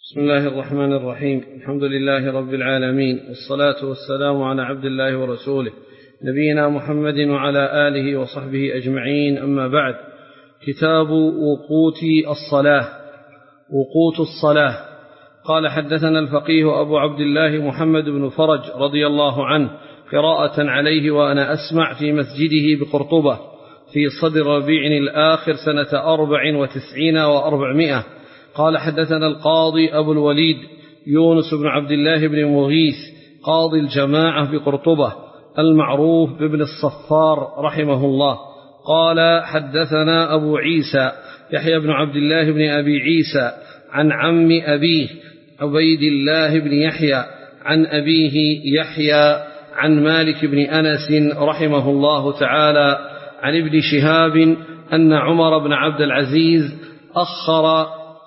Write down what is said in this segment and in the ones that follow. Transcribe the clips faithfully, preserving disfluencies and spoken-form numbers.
بسم الله الرحمن الرحيم. الحمد لله رب العالمين، والصلاة والسلام على عبد الله ورسوله نبينا محمد وعلى آله وصحبه أجمعين، أما بعد. كتاب وقوت الصلاة. وقوت الصلاة. قال حدثنا الفقيه أبو عبد الله محمد بن فرج رضي الله عنه قراءة عليه وأنا أسمع في مسجده بقرطبة في صدر ربيع الآخر سنة أربع وتسعين وأربعمائة. قال حدثنا القاضي أبو الوليد يونس بن عبد الله بن مغيث قاضي الجماعة بقرطبة المعروف بابن الصفار رحمه الله. قال حدثنا أبو عيسى يحيى بن عبد الله بن أبي عيسى عن عم أبيه عبيد الله بن يحيى عن أبيه يحيى عن مالك بن أنس رحمه الله تعالى عن ابن شهاب أن عمر بن عبد العزيز أخر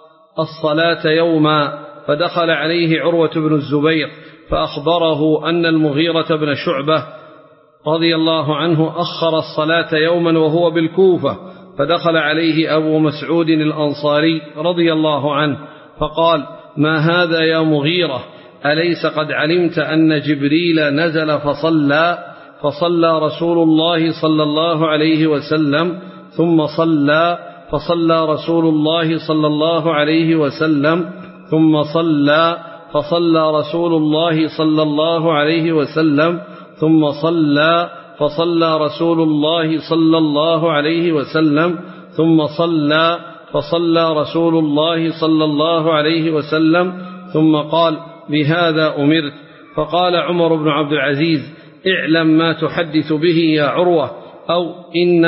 الصلاة يوما فدخل عليه عروة بن الزبير فأخبره أن المغيرة بن شعبة رضي الله عنه أخر الصلاة يوما وهو بالكوفة، فدخل عليه أبو مسعود الأنصاري رضي الله عنه فقال: ما هذا يا مغيرة؟ أليس قد علمت أن جبريل نزل فصلى فصلى رسول الله صلى الله عليه وسلم ثم صلى فصلى رسول الله صلى الله عليه وسلم ثم صلى فصلى رسول الله صلى الله عليه وسلم ثم صلى فصلى رسول الله صلى الله عليه وسلم ثم صلى فصلى رسول الله صلى الله عليه وسلم ثم قال: بهذا أمرت. فقال عمر بن عبد العزيز: اعلم ما تحدث به يا عروة، أو إن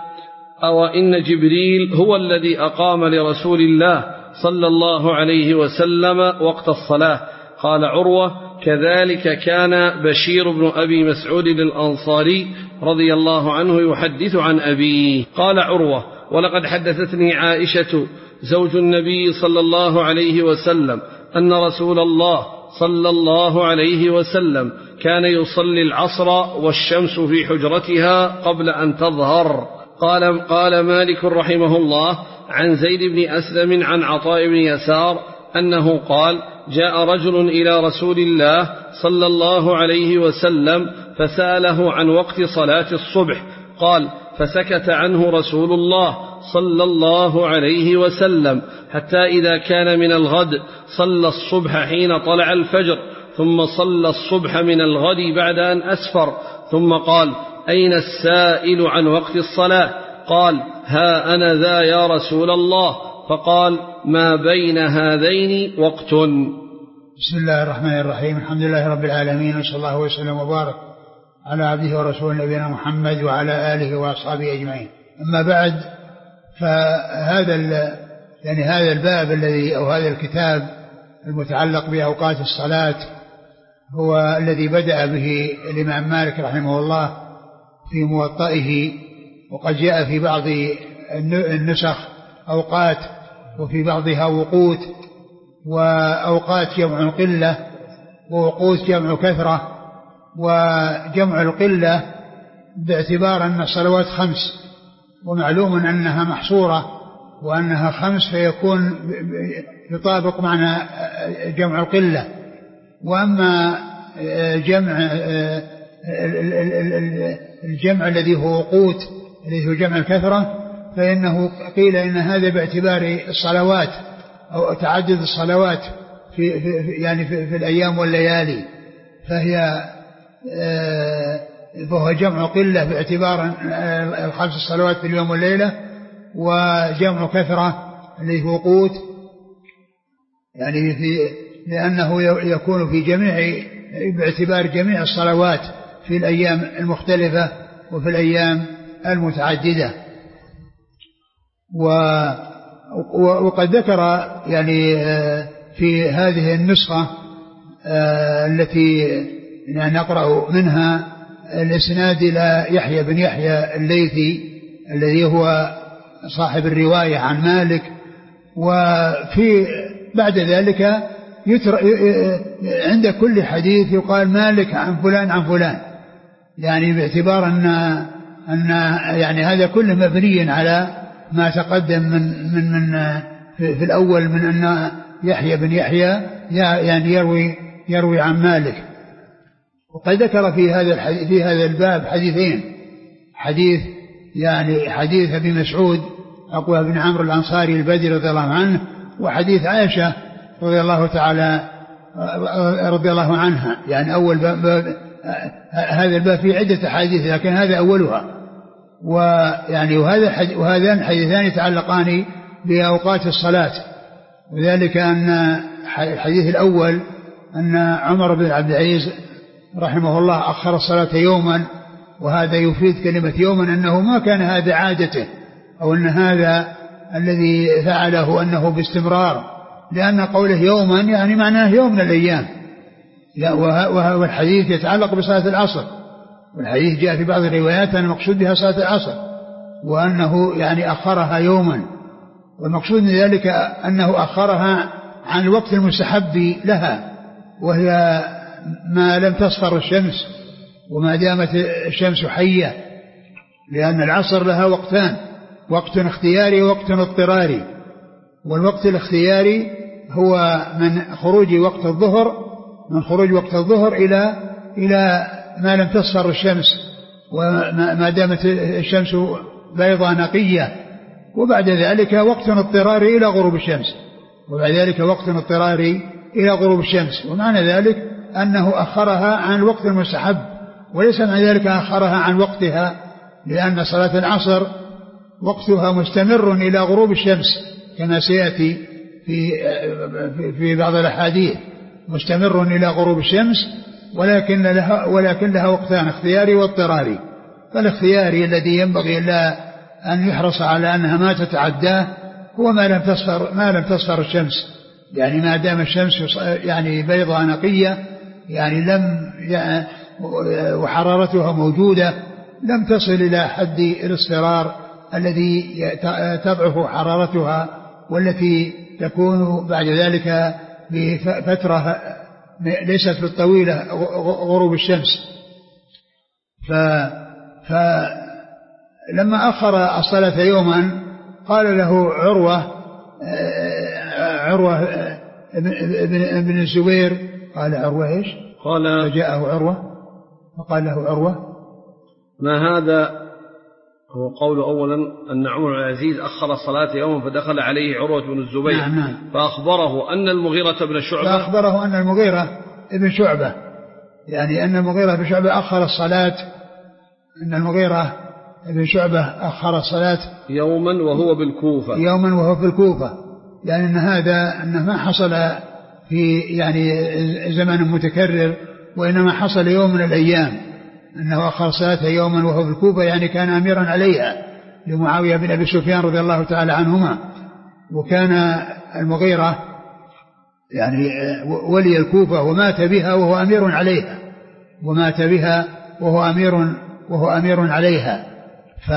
أو إن جبريل هو الذي أقام لرسول الله صلى الله عليه وسلم وقت الصلاة. قال عروة: كذلك كان بشير بن أبي مسعود الأنصاري رضي الله عنه يحدث عن أبيه. قال عروة: ولقد حدثتني عائشة زوج النبي صلى الله عليه وسلم أن رسول الله صلى الله عليه وسلم كان يصلي العصر والشمس في حجرتها قبل أن تظهر. قال, قال مالك رحمه الله عن زيد بن أسلم عن عطاء بن يسار أنه قال: جاء رجل إلى رسول الله صلى الله عليه وسلم فسأله عن وقت صلاة الصبح. قال: فسكت عنه رسول الله صلى الله عليه وسلم حتى إذا كان من الغد صلى الصبح حين طلع الفجر، ثم صلى الصبح من الغد بعد أن أسفر، ثم قال: أين السائل عن وقت الصلاة؟ قال: ها أنا ذا يا رسول الله. فقال: ما بين هذين وقت. بسم الله الرحمن الرحيم. الحمد لله رب العالمين، وصلى الله وسلم وبارك على عبده ورسوله نبينا محمد وعلى آله وأصحابه أجمعين. أما بعد، فهذا يعني هذا الباب الذي أو هذا الكتاب المتعلق بأوقات الصلاة هو الذي بدأ به الإمام مالك رحمه الله في موطئه، وقد جاء في بعض النسخ أوقات وفي بعضها وقوت، وأوقات جمع قلة ووقوت جمع كثرة. وجمع القلة باعتبار أن الصلوات خمس، ومعلوم أنها محصورة وأنها خمس، فيكون يطابق معنى جمع القلة. وأما جمع الجمع الذي هو وقوت الذي هو جمع الكثرة، فإنه قيل إن هذا باعتبار الصلوات أو تعدد الصلوات في, في يعني في, في الأيام والليالي، فهي فهو جمع قلة باعتبار الخمس الصلوات في اليوم والليلة، وجمع كثرة الذي هو وقوت يعني في لأنه يكون في جميع باعتبار جميع الصلوات في الأيام المختلفة وفي الأيام المتعددة. وقد ذكر يعني في هذه النسخة التي نقرأ منها الإسناد إلى يحيى بن يحيى الليثي الذي هو صاحب الرواية عن مالك، وفي بعد ذلك عند كل حديث يقال مالك عن فلان عن فلان، يعني باعتبار أن أن يعني هذا كله مبني على ما تقدم من من من في الأول من أن يحيى بن يحيى يعني يروي يروي عن مالك. وقد ذكر في هذا الحديث في هذا الباب حديثين، حديث يعني حديث ابي مسعود عقبة بن عمرو الأنصاري البدري رضي الله عنه، وحديث عائشة رضي الله تعالى رضي الله عنها. يعني أول باب باب هذا الباب فيه عدة أحاديث لكن هذا أولها. ويعني وهذا وهذان الحديثان يتعلقان بأوقات الصلاة، وذلك أن الحديث الأول أن عمر بن عبد العزيز رحمه الله أخر الصلاة يوما، وهذا يفيد كلمة يوما أنه ما كان هذا عادته أو أن هذا الذي فعله أنه باستمرار، لأن قوله يوما يعني معناه يوم من الأيام. والحديث يتعلق بصلاة العصر، والحديث جاء في بعض الروايات أن المقصود بها صلاة العصر، وأنه يعني أخرها يوما، والمقصود من ذلك أنه أخرها عن الوقت المستحب لها، وهي ما لم تصفر الشمس وما دامت الشمس حية، لأن العصر لها وقتان، وقت اختياري ووقت اضطراري. والوقت الاختياري هو من خروج وقت الظهر من خروج وقت الظهر إلى إلى ما لم تصفر الشمس وما دامت الشمس بيضاء نقية، وبعد ذلك وقت اضطراري إلى غروب الشمس وبعد ذلك وقت اضطراري إلى غروب الشمس. ومعنى ذلك أنه أخرها عن الوقت المستحب، وليس معنى ذلك أخرها عن وقتها، لأن صلاة العصر وقتها مستمر إلى غروب الشمس كما سيأتي في في بعض الأحاديث، مستمر إلى غروب الشمس، ولكن لها ولكن لها وقتان اختياري واضطراري. فالاختياري الذي ينبغي لا أن يحرص على أنها ما تتعداه هو ما لم تصفر ما لم تصفر الشمس، يعني ما دام الشمس يعني بيضاء نقية، يعني لم يعني وحرارتها موجودة، لم تصل إلى حد الاصفرار الذي تضعف حرارتها، والتي تكون بعد ذلك بفترة ليست بالطويلة غروب الشمس. فلما أخر الصلاة يوما قال له عروة عروة ابن الزبير قال عروة إيش؟ قال فجاءه عروة فقال له عروة ما هذا؟ هو قول أولا أن عمر بن العزيز أخر الصلاة يوما فدخل عليه عروة بن الزبير. نعم نعم. فأخبره أن المغيرة بن شعبة فأخبره أن المغيرة ابن شعبة يعني أن المغيرة بن شعبة أخر الصلاة أن المغيرة ابن شعبة أخر الصلاة يوما وهو بالكوفة يوما وهو في الكوفة، يعني أن هذا أنه ما حصل في يعني زمن متكرر، وإنما حصل يوم من الأيام أنه أخر صلاة يوما وهو في الكوفة، يعني كان أميرا عليها لمعاوية بن أبي سفيان رضي الله تعالى عنهما. وكان المغيرة يعني ولي الكوفة ومات بها وهو أمير عليها ومات بها وهو أمير وهو أمير عليها. ف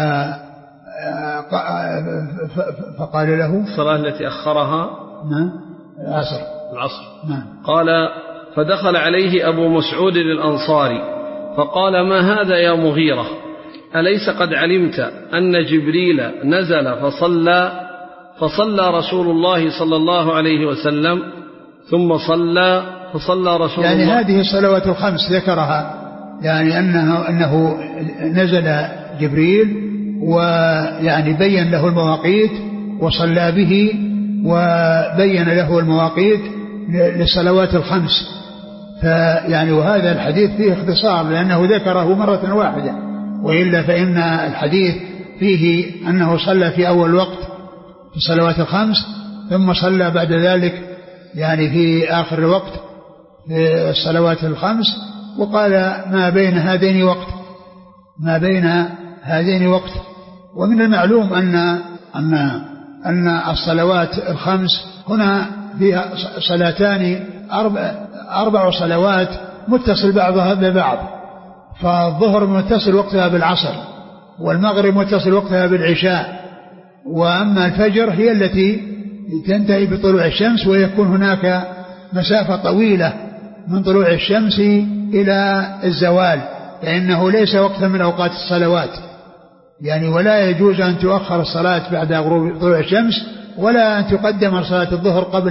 فقال له الصلاة التي أخرها نعم العصر العصر نعم. قال فدخل عليه أبو مسعود الأنصاري فقال ما هذا يا مغيرة؟ أليس قد علمت أن جبريل نزل فصلى فصلى رسول الله صلى الله عليه وسلم ثم صلى فصلى رسول يعني الله. هذه الصلوات الخمس ذكرها، يعني أنه, أنه نزل جبريل ويعني بين له المواقيت وصلى به وبين له المواقيت للصلوات الخمس. فيعني وهذا الحديث فيه اختصار لأنه ذكره مرة واحدة، وإلا فإن الحديث فيه أنه صلى في أول وقت في الصلوات الخمس ثم صلى بعد ذلك يعني في آخر الوقت في الصلوات الخمس، وقال ما بين هذين وقت ما بين هذين وقت. ومن المعلوم أن أن أن الصلوات الخمس هنا فيها صلاتان أربع, أربع صلوات متصل بعضها ببعض، فالظهر متصل وقتها بالعصر، والمغرب متصل وقتها بالعشاء، وأما الفجر هي التي تنتهي بطلوع الشمس، ويكون هناك مسافة طويلة من طلوع الشمس إلى الزوال، لأنه ليس وقتا من أوقات الصلوات يعني، ولا يجوز أن تؤخر الصلاة بعد غروب طلوع الشمس، ولا أن تقدم صلاة الظهر قبل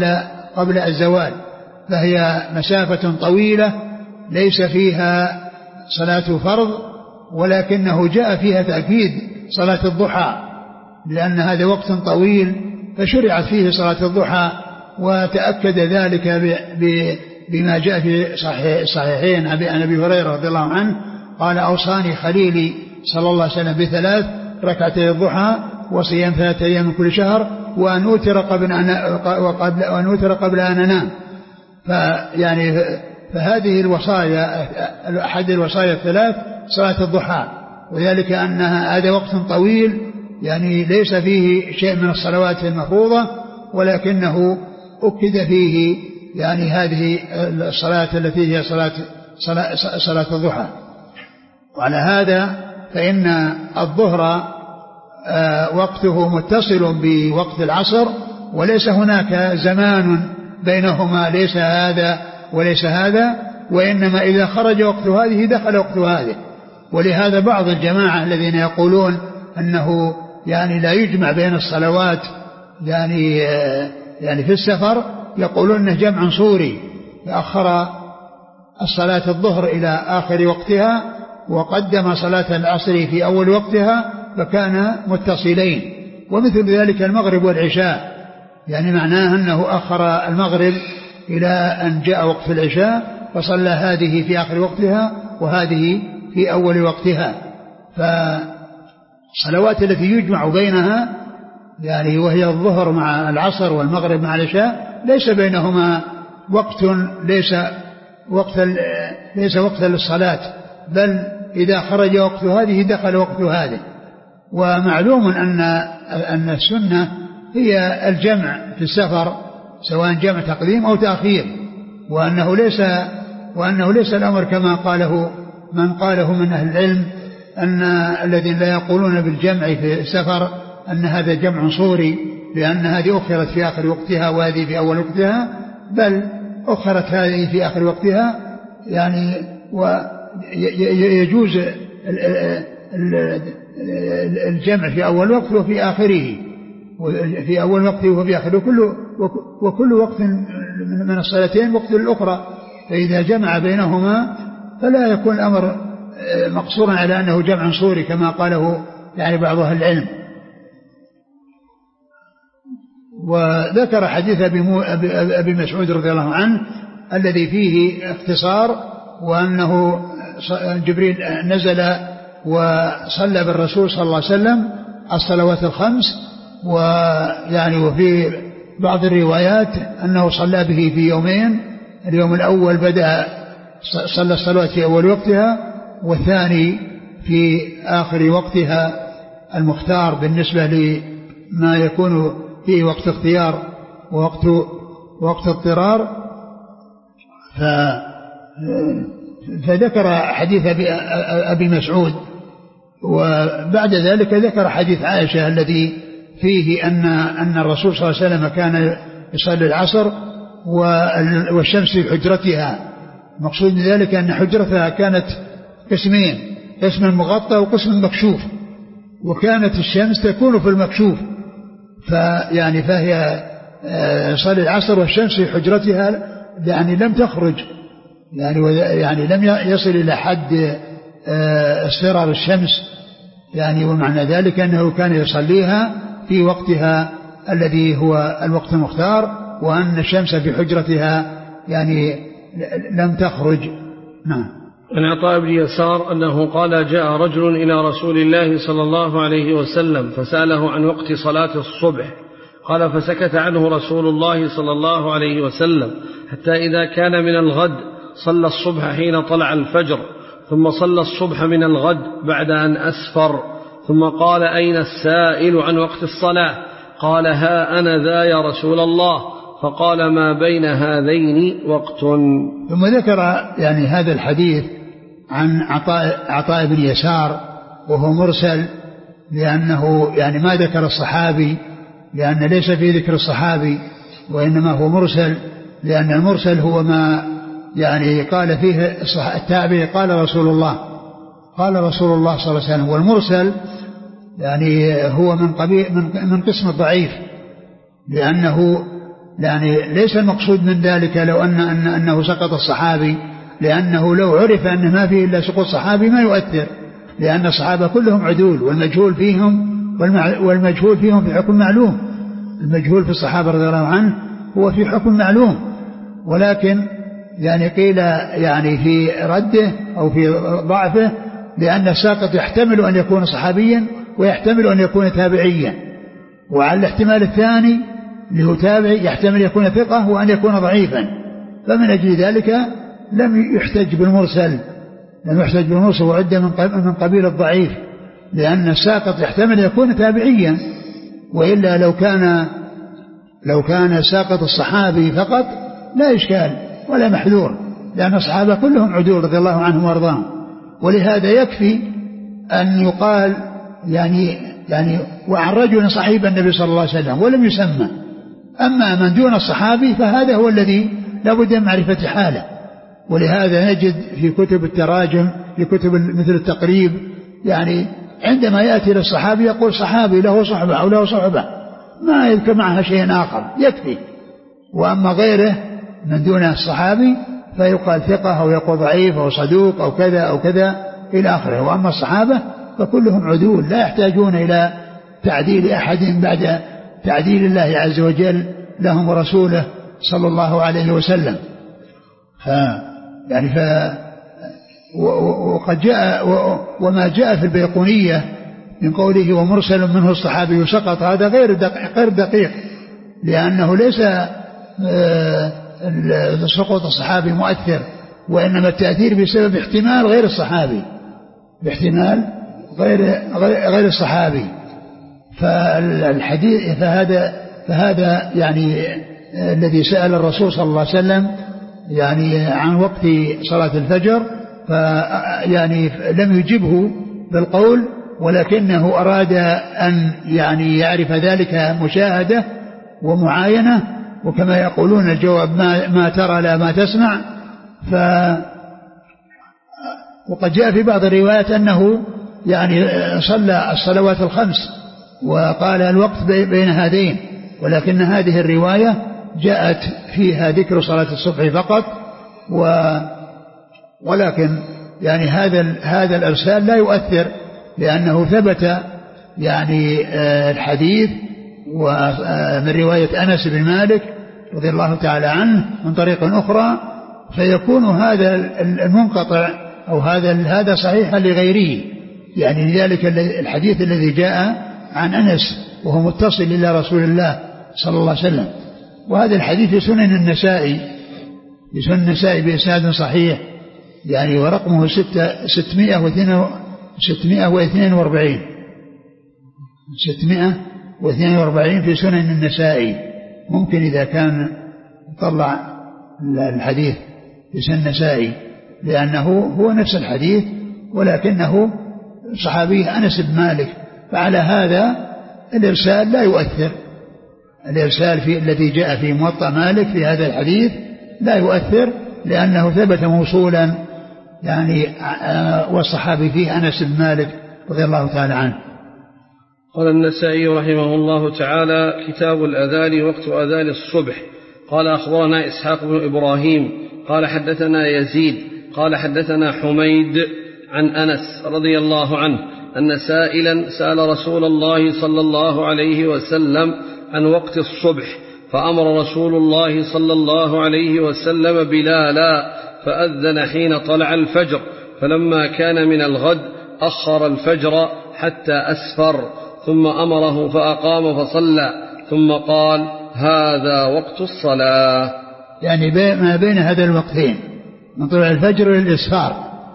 قبل الزوال، فهي مسافة طويلة ليس فيها صلاة فرض، ولكنه جاء فيها تأكيد صلاة الضحى، لأن هذا وقت طويل فشرعت فيه صلاة الضحى، وتأكد ذلك بما جاء في صحيحين عن أبي هريرة رضي الله عنه قال: أوصاني خليلي صلى الله عليه وسلم بثلاث: ركعتي الضحى، وصيام ثلاثة أيام من كل شهر، وأن أوتر قبل أن وقبل أن أوتر قبل أن أنام. فيعني فهذه الوصايا أحد الوصايا الثلاث صلاة الضحى، وذلك أنها هذا وقت طويل يعني ليس فيه شيء من الصلوات المفروضة، ولكنه أكد فيه يعني هذه الصلاة التي هي صلاة صلاة, صلاة الضحى. وعلى هذا فإن الظهر وقته متصل بوقت العصر، وليس هناك زمان بينهما، ليس هذا وليس هذا، وإنما إذا خرج وقت هذه دخل وقت هذه. ولهذا بعض الجماعة الذين يقولون أنه يعني لا يجمع بين الصلوات يعني يعني في السفر، يقولون أنه جمع صوري، فأخر الصلاة الظهر إلى آخر وقتها وقدم صلاة العصر في أول وقتها، فكان متصلين. ومثل ذلك المغرب والعشاء، يعني معناه أنه أخر المغرب إلى أن جاء وقت العشاء فصلى هذه في آخر وقتها وهذه في أول وقتها. فالصلوات التي يجمع بينها يعني وهي الظهر مع العصر والمغرب مع العشاء ليس بينهما وقت ليس وقت ليس وقت للصلاة، بل إذا خرج وقت هذه دخل وقت هذه. ومعلوم أن أن السنة هي الجمع في السفر، سواء جمع تقديم أو تأخير، وأنه ليس وأنه ليس الأمر كما قاله من قاله من أهل العلم أن الذين لا يقولون بالجمع في السفر أن هذا جمع صوري، لأن هذه أخرت في آخر وقتها وهذه في أول وقتها، بل أخرت هذه في آخر وقتها يعني ويجوز الجمع في أول وقت وفي آخره، في أول وقت وفي آخره، وكل, وكل وقت من الصلاتين وقت الأخرى، فإذا جمع بينهما فلا يكون الأمر مقصورا على أنه جمع صوري كما قاله يعني بعض أهل العلم. وذكر حديث أبي مسعود رضي الله عنه الذي فيه اختصار، وأنه جبريل نزل وصلى بالرسول صلى الله عليه وسلم الصلوات الخمس، ويعني وفي بعض الروايات أنه صلى به في يومين، اليوم الأول بدأ صلى الصلوات في أول وقتها، والثاني في آخر وقتها المختار بالنسبة لما يكون فيه وقت اختيار ووقت وقت اضطرار. ف فذكر حديث أبي مسعود، وبعد ذلك ذكر حديث عائشة الذي فيه أن أن الرسول صلى الله عليه وسلم كان يصلي العصر والشمس في حجرتها. المقصود من ذلك أن حجرتها كانت قسمين، قسم مغطى وقسم مكشوف، وكانت الشمس تكون في المكشوف، فيعني فهي يصلي العصر والشمس في حجرتها، يعني لم تخرج، يعني يعني لم يصل إلى حد اصفرار الشمس، يعني ومعنى ذلك أنه كان يصليها في وقتها الذي هو الوقت المختار، وأن الشمس في حجرتها يعني لم تخرج. نعم. عن عطاء بن يسار أنه قال: جاء رجل إلى رسول الله صلى الله عليه وسلم فسأله عن وقت صلاة الصبح، قال: فسكت عنه رسول الله صلى الله عليه وسلم حتى إذا كان من الغد صلى الصبح حين طلع الفجر، ثم صلى الصبح من الغد بعد أن أسفر، ثم قال: أين السائل عن وقت الصلاة؟ قال: ها أنا ذا يا رسول الله. فقال: ما بين هذين وقت. ثم ذكر يعني هذا الحديث عن عطاء, عطاء بن يسار، وهو مرسل، لأنه يعني ما ذكر الصحابي، لأن ليس في ذكر الصحابي، وإنما هو مرسل، لأن المرسل هو ما يعني قال فيه التابعي قال رسول الله قال رسول الله صلى الله عليه وسلم. والمرسل يعني هو من قبيل من من قسم الضعيف، لأنه يعني ليس المقصود من ذلك لو أن أن أنه سقط الصحابي، لأنه لو عرف أن ما فيه إلا سقوط صحابي ما يؤثر، لأن الصحابة كلهم عدول، والمجهول فيهم والمجهول فيهم في حكم معلوم. المجهول في الصحابة رضي الله عنه هو في حكم معلوم، ولكن يعني قيل يعني في رده أو في ضعفه لأن الساقط يحتمل أن يكون صحابيا ويحتمل أن يكون تابعيا، وعلى الاحتمال الثاني اللي هو تابع يحتمل يكون ثقة وأن يكون ضعيفا، فمن أجل ذلك لم يحتج بالمرسل لم يحتج بالمرسل وعد من قبيل الضعيف، لأن الساقط يحتمل يكون تابعيا، وإلا لو كان لو كان ساقط الصحابي فقط لا إشكال ولا محذور، لأن الصحابة كلهم عدول رضي الله عنهم وارضاهم. ولهذا يكفي أن يقال يعني يعني وعن رجل صحيب النبي صلى الله عليه وسلم ولم يسمى. أما من دون الصحابي فهذا هو الذي لا بد من معرفة حاله. ولهذا نجد في كتب التراجم في كتب مثل التقريب يعني عندما يأتي للصحابي يقول صحابي له صحبة أو له صحبة، ما يذكر معها شيء آخر يكفي. وأما غيره من دون الصحابي فيقال ثقة أو يقول ضعيف أو صدوق أو كذا أو كذا إلى آخره. وأما الصحابة فكلهم عدول لا يحتاجون إلى تعديل أحد بعد تعديل الله عز وجل لهم ورسوله صلى الله عليه وسلم. ف يعني ف وقد جاء وما جاء في البيقونية من قوله ومرسل منه الصحابي سقط، هذا غير دقيق, غير دقيق لأنه ليس سقوط الصحابي مؤثر، وإنما التأثير بسبب احتمال غير الصحابي باحتمال غير غير الصحابي. فالحديث فهذا فهذا يعني الذي سأل الرسول صلى الله عليه وسلم يعني عن وقت صلاة الفجر، فيعني لم يجبه بالقول، ولكنه أراد أن يعني يعرف ذلك مشاهدة ومعاينة، وكما يقولون الجواب ما, ما ترى لا ما تسمع. ف وقد جاء في بعض الروايات أنه يعني صلى الصلوات الخمس وقال الوقت بين هذين، ولكن هذه الرواية جاءت فيها ذكر صلاة الصبح فقط، و ولكن يعني هذا هذا الإرسال لا يؤثر، لأنه ثبت يعني الحديث ومن رواية أنس بن مالك رضي الله تعالى عنه من طريق أخرى، فيكون هذا المنقطع أو هذا هذا صحيحا لغيره، يعني لذلك الحديث الذي جاء عن أنس وهو متصل إلى رسول الله صلى الله عليه وسلم. وهذا الحديث في سنن النسائي في سنن النسائي بإسناد صحيح يعني ورقمه ستمائة واثنين وأربعين ستمائة واثنين وأربعين في سنن النسائي. ممكن إذا كان طلع الحديث في سنن النسائي، لأنه هو نفس الحديث ولكنه صحابي أنس بن مالك، فعلى هذا الإرسال لا يؤثر. الإرسال في الذي جاء في موطأ مالك في هذا الحديث لا يؤثر، لأنه ثبت موصولا يعني والصحابي فيه أنس بن مالك رضي الله تعالى عنه. قال النسائي رحمه الله تعالى: كتاب الأذان وقت أذان الصبح. قال أخبرنا إسحاق بن إبراهيم قال حدثنا يزيد قال حدثنا حميد عن أنس رضي الله عنه أن سائلا سأل رسول الله صلى الله عليه وسلم عن وقت الصبح، فأمر رسول الله صلى الله عليه وسلم بلالا فأذن حين طلع الفجر، فلما كان من الغد أخر الفجر حتى أسفر، ثم أمره فأقام فصلى، ثم قال: هذا وقت الصلاة. يعني ما بين هذا الوقتين من طلوع الفجر إلى الإسفار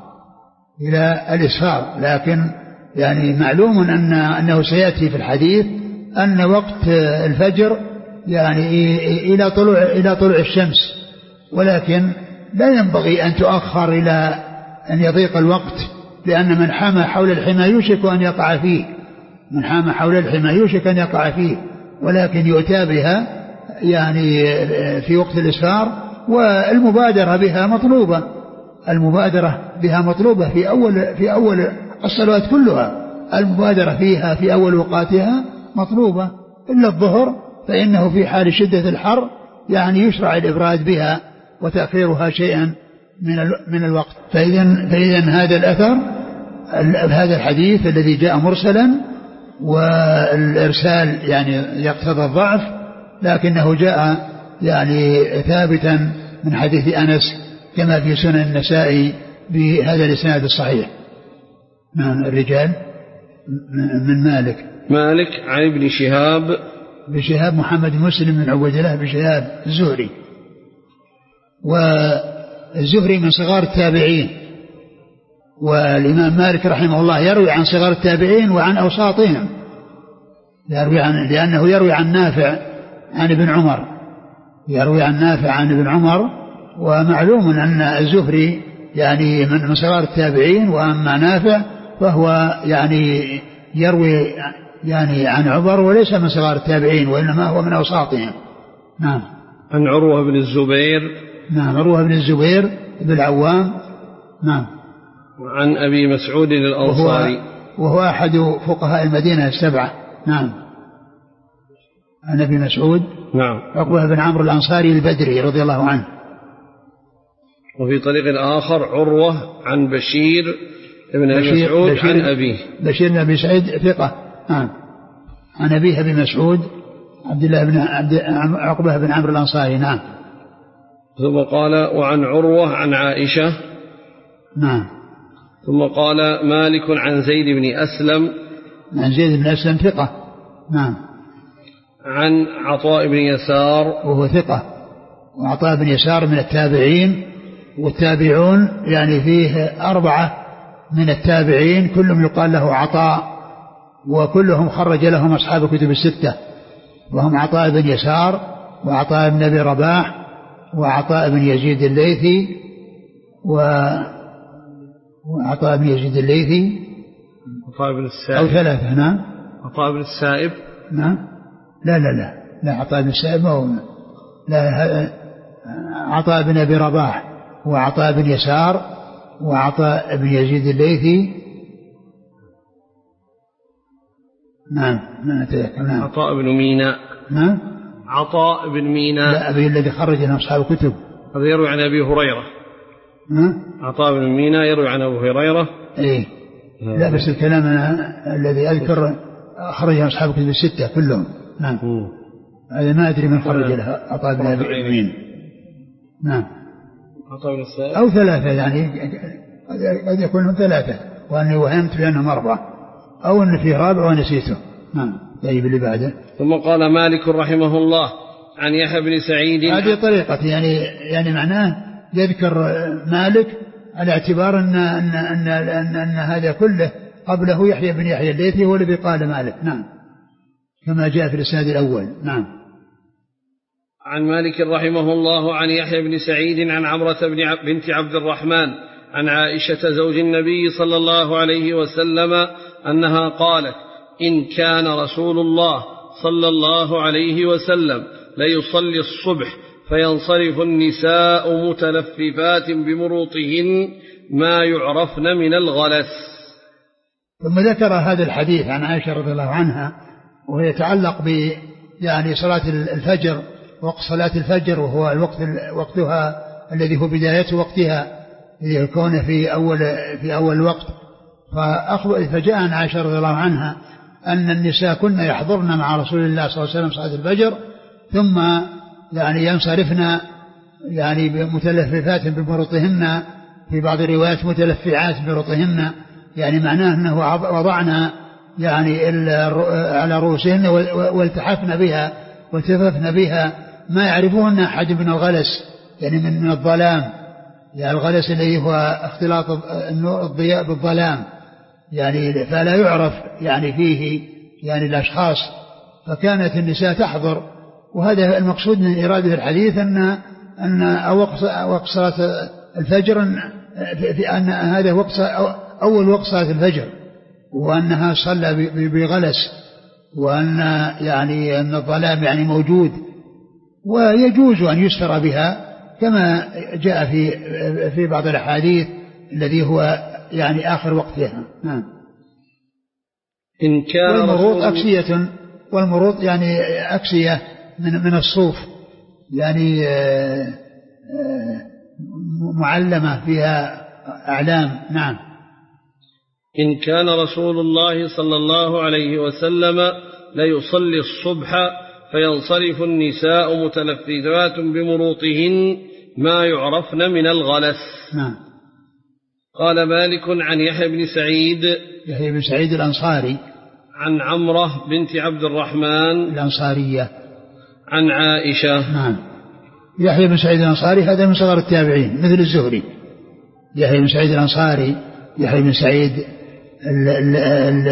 إلى الإسفار لكن يعني معلوم أن أنه سيأتي في الحديث أن وقت الفجر يعني إلى طلوع إلى طلوع الشمس، ولكن لا ينبغي أن تؤخر إلى أن يضيق الوقت، لأن من حام حول الحمى يوشك أن يقع فيه من حام حول الحمى يوشك أن يقع فيه ولكن يؤتى بها يعني في وقت الإسفار، والمبادرة بها مطلوبة المبادرة بها مطلوبة في أول في أول الصلوات كلها، المبادرة فيها في أول وقاتها مطلوبة، إلا الظهر فإنه في حال شدة الحر يعني يشرع الإبراد بها وتأخيرها شيئا من من الوقت. فإذا فإذا هذا الأثر هذا الحديث الذي جاء مرسلا والإرسال يعني يقتضى الضعف، لكنه جاء يعني ثابتا من حديث أنس كما في سنن النسائي بهذا الإسناد الصحيح. نعم. الرجال من مالك مالك عن ابن شهاب بن شهاب محمد مسلم بن عبد الله بن شهاب الزهري، والزهري من صغار التابعين، والإمام مالك رحمه الله يروي عن صغار التابعين وعن أوساطهم، يروي عن لأنه يروي عن نافع عن ابن عمر يروي عن نافع عن ابن عمر، ومعلوم أن الزهري يعني من صغار التابعين، وأما نافع فهو يعني يروي يعني عن عمر وليس من صغار التابعين وإنما هو من أوساطهم. نعم. عن عروة بن الزبير. نعم. عروة بن الزبير بن العوام. نعم. عن أبي مسعود الأنصاري وهو, وهو أحد فقهاء المدينة السبعة. نعم. عن أبي مسعود. نعم. عقبة بن عمرو الأنصاري البدري رضي الله عنه. وفي طريق آخر عروة عن بشير ابن أبي مسعود بشير عن أبيه بشير بن أبي سعيد ثقة. نعم. عن أبيه أبي مسعود عبد الله بن عقبة بن عمرو الأنصاري. نعم. ثم قال وعن عروة عن عائشة. نعم. ثم قال مالك عن زيد بن أسلم عن زيد بن أسلم ثقة. نعم. عن عطاء بن يسار وهو ثقة، وعطاء بن يسار من التابعين، والتابعون يعني فيه أربعة من التابعين كلهم يقال له عطاء، وكلهم خرج لهم أصحاب الكتب الستة، وهم عطاء بن يسار وعطاء بن أبي رباح وعطاء بن يزيد الليثي و... وعطاء بن يزيد الليثي عطاء بن السائب أو ثلاثة. نعم. عطاء بن السائب. نعم. لا لا لا لا عطاء بن السائب هو لا، عطاء بن أبي رباح وعطاء بن يسار وعطاء بن يزيد الليثي. نعم. ما أتذكر. نعم. عطاء بن ميناء. نعم. عطاء بن ميناء. لا، أبي الذي خرج له أصحاب الكتب. هذا يروي عن أبي هريرة. نعم. عطاء بن ميناء يروي عن أبو هريرة. إيه. لا بس الكلام الذي أذكر خرج له أصحاب الكتب الستة كلهم. نعم. هذا ما أدري من خرج له عطاء بن أبي مين. نعم. عطاء بن السائب أو ثلاثة، يعني قد يكونون ثلاثة وأني وهمت بأنهم أربعة، أو أن في رابع ونسيته. نعم. طيب اللي بعده. ثم قال مالك رحمه الله عن يحيى بن سعيد. هذه طريقة يعني يعني معناه يذكر مالك على اعتبار أن أن أن أن, أن هذا كله قبله يحيى بن يحيى الليثي هو الذي قال مالك. نعم. كما جاء في الإسناد الأول. نعم. عن مالك رحمه الله عن يحيى بن سعيد عن عمرة بنت عبد الرحمن عن عائشة زوج النبي صلى الله عليه وسلم أنها قالت إن كان رسول الله صلى الله عليه وسلم ليصلي الصبح فينصرف النساء متلففات بمروطهن ما يعرفن من الغلس. ثم ذكر هذا الحديث عن عائشة رضي الله عنها وهو يتعلق ب يعني صلاة الفجر، وقت صلاة الفجر، وهو الوقت وقتها الذي هو بداية وقتها يكون في أول في أول الوقت. فأخبر فجاء عن عائشة رضي الله عنها أن النساء كن يحضرن مع رسول الله صلى الله عليه وسلم صلاة الفجر ثم يعني ينصرفن يعني متلففات بمروطهن، في بعض الروايات متلفعات بمروطهن، يعني معناه أنه وضعنا يعني على رؤوسهن والتحفن بها والتففن بها ما يعرفون أحد من الغلس، يعني من, من الظلام، يعني الغلس الذي هو اختلاط الضياء بالظلام، يعني فلا يعرف يعني فيه يعني الأشخاص. فكانت النساء تحضر، وهذا المقصود من إرادة الحديث أن أن وقت صلاة الفجر في أن هذا وقت أول وقت صلاة الفجر، وأنها صلى بغلس، وأن يعني أن الظلام يعني موجود ويجوز أن يسفر بها كما جاء في في بعض الأحاديث الذي هو يعني آخر وقتها. نعم. إن كان والمروط أكسية، والمروط يعني أكسية من من الصوف، يعني معلمة فيها أعلام. نعم. إن كان رسول الله صلى الله عليه وسلم ليصلي الصبح فينصرف النساء متلفزات بمروطهن ما يعرفن من الغلس. نعم. قال مالك عن يحيى بن سعيد يحيى بن سعيد الأنصاري عن عمرة بنت عبد الرحمن الأنصارية عن عائشة. نعم. يحيى بن سعيد الأنصاري هذا من صغر التابعين مثل الزهري. يحيى بن سعيد الأنصاري يحيى بن سعيد ال ال ال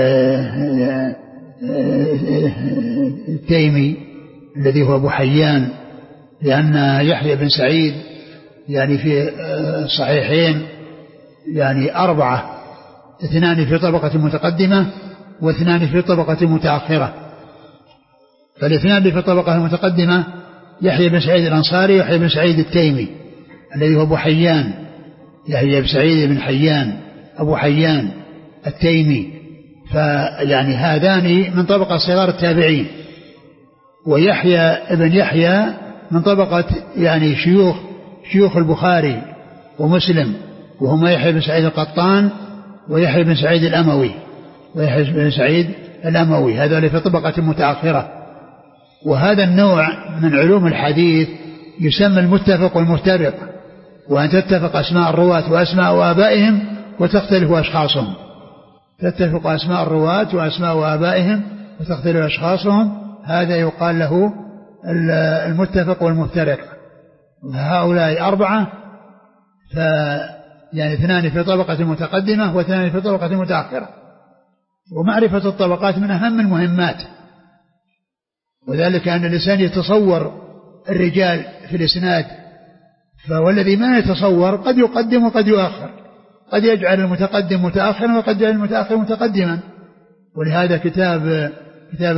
التيمي الذي هو أبو حيان، لأن يحيى بن سعيد يعني في صحيحين يعني أربعة، اثنان في طبقة متقدمة واثنان في طبقة متأخرة. فالاثنان في الطبقة المتقدمة يحيى بن سعيد الأنصاري ويحيى بن سعيد التيمي الذي هو أبو حيان، يحيى بن سعيد بن حيان أبو حيان التيمي، فيعني هذان من طبقة صغار التابعين. ويحيى ابن يحيى من طبقة يعني شيوخ شيوخ البخاري ومسلم، وهما يحيى بن سعيد القطان ويحيى بن سعيد الأموي ويحيى بن سعيد الأموي، هذول في طبقة متأخرة. وهذا النوع من علوم الحديث يسمى المتفق والمفترق، وأن تتفق أسماء الرواة وأسماء آبائهم وتختلف أشخاصهم، تتفق أسماء الرواة وأسماء آبائهم وتختلف أشخاصهم، هذا يقال له المتفق والمفترق. هؤلاء أربعة، ف يعني اثنان في طبقة متقدمة واثنان في طبقة متأخرة. ومعرفة الطبقات من أهم المهمات، وذلك أن الإنسان يتصور الرجال في الإسناد، فوالذي ما يتصور قد يقدم وقد يؤخر، قد يجعل المتقدم متأخرا وقد يجعل المتأخر متقدما. ولهذا كتاب كتاب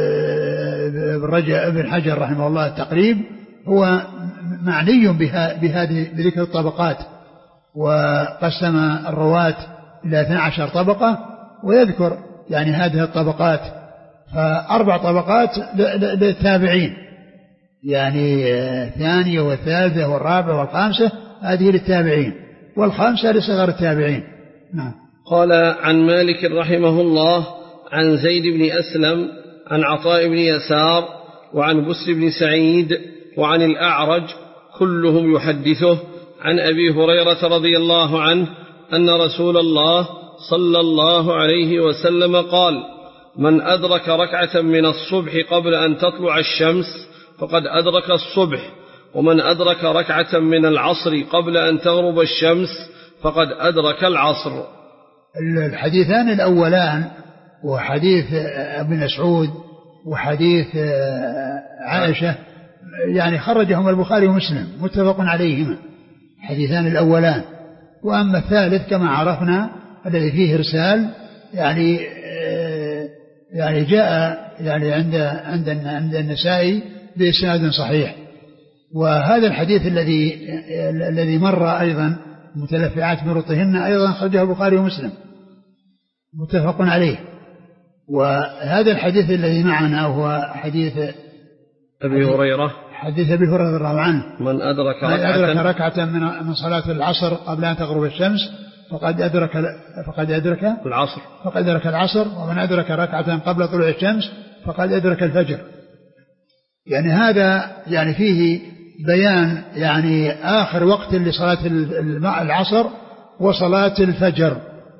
ابن حجر رحمه الله التقريب هو معني بهذه بذكر الطبقات، وقسم الرواة إلى اثنتي عشرة طبقة ويذكر يعني هذه الطبقات. فأربع طبقات للتابعين، يعني الثانية والثالثة والرابعة والخامسة هذه للتابعين، والخامسة لصغار التابعين. نعم. قال عن مالك رحمه الله عن زيد بن أسلم عن عطاء بن يسار وعن بسر بن سعيد وعن الأعرج كلهم يحدثه عن أبي هريرة رضي الله عنه أن رسول الله صلى الله عليه وسلم قال: من أدرك ركعة من الصبح قبل أن تطلع الشمس فقد أدرك الصبح، ومن أدرك ركعة من العصر قبل أن تغرب الشمس فقد أدرك العصر. الحديثان الأولان وحديث ابن مسعود وحديث عائشة يعني خرجهم البخاري ومسلم متفق عليهما، الحديثان الأولان. وأما الثالث كما عرفنا الذي فيه إرسال يعني يعني جاء يعني عند عند عند النسائي بإسناد صحيح. وهذا الحديث الذي الذي مر أيضا متلفعات مرطهن أيضا خرجه البخاري ومسلم متفق عليه. وهذا الحديث الذي معنا هو حديث أبي هريرة، حديث أبي هريرة رضي الله عنه: من أدرك ركعة, أدرك ركعة من من صلاة العصر قبل أن تغرب الشمس فقد أدرك فقد أدرك العصر فقد أدرك العصر، ومن أدرك ركعة قبل طلوع الشمس فقد أدرك الفجر. يعني هذا يعني فيه بيان يعني آخر وقت لصلاة العصر وصلاة الفجر.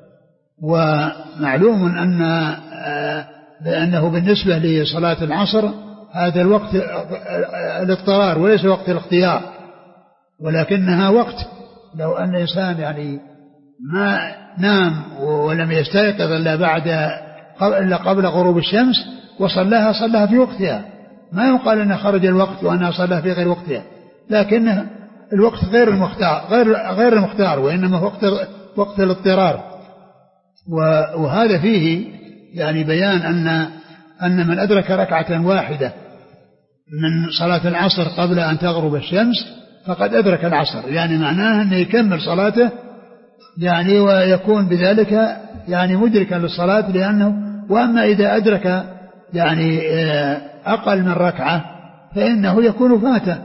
ومعلوم أن بأنه بالنسبة لصلاة العصر هذا الوقت الاضطرار وليس وقت الاختيار، ولكنها وقت لو أن الإنسان يعني ما نام ولم يستيقظ إلا بعد إلا قبل غروب الشمس وصلاها صلاها في وقتها، ما يقال أن خرج الوقت وأنها صلاها في غير وقتها، لكن الوقت غير المختار غير غير المختار وإنما وقت وقت الاضطرار. وهذا فيه يعني بيان أن أن من أدرك ركعة واحدة من صلاة العصر قبل أن تغرب الشمس فقد أدرك العصر، يعني معناه أنه يكمل صلاته يعني ويكون بذلك يعني مدركا للصلاة. لأنه وأما إذا أدرك يعني أقل من ركعة فإنه يكون فاته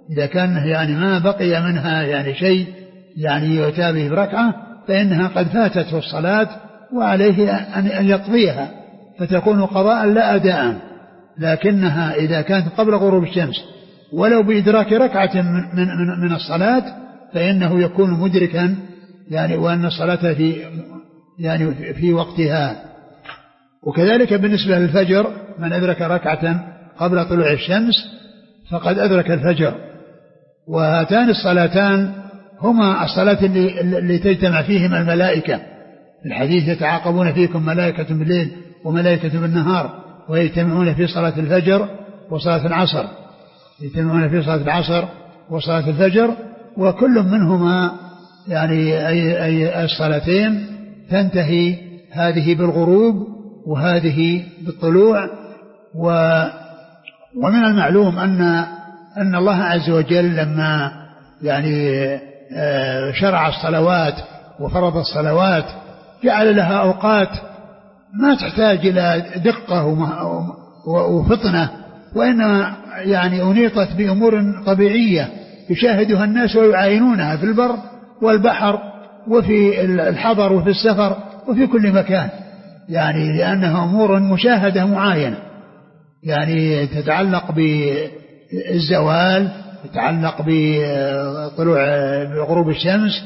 إذا كان يعني ما بقي منها يعني شيء يعني يؤتى به بركعة فإنها قد فاتته الصلاة وعليه أن يقضيها فتكون قضاء لا أداء. لكنها إذا كانت قبل غروب الشمس ولو بإدراك ركعة من, من, من الصلاة فإنه يكون مدركا يعني وأن الصلاة في يعني في وقتها. وكذلك بالنسبة للفجر من أدرك ركعة قبل طلوع الشمس فقد أدرك الفجر. وهاتان الصلاتان هما الصلاة اللي, اللي تجتمع فيهما الملائكة. الحديث يتعاقبون فيكم ملائكة بالليل وملائكة بالنهار ويجتمعون في صلاة الفجر وصلاة العصر يجتمعون في صلاة العصر وصلاة الفجر وكل منهما يعني أي, أي الصلاتين تنتهي هذه بالغروب وهذه بالطلوع. و ومن المعلوم أن أن الله عز وجل لما يعني شرع الصلوات وفرض الصلوات جعل لها أوقات ما تحتاج إلى دقة وفطنة وإنما يعني أنيطت بأمور طبيعية يشاهدها الناس ويعاينونها في البر والبحر وفي الحضر وفي السفر وفي كل مكان يعني لأنها أمور مشاهدة معاينة يعني تتعلق بالزوال تتعلق بطلوع بغروب الشمس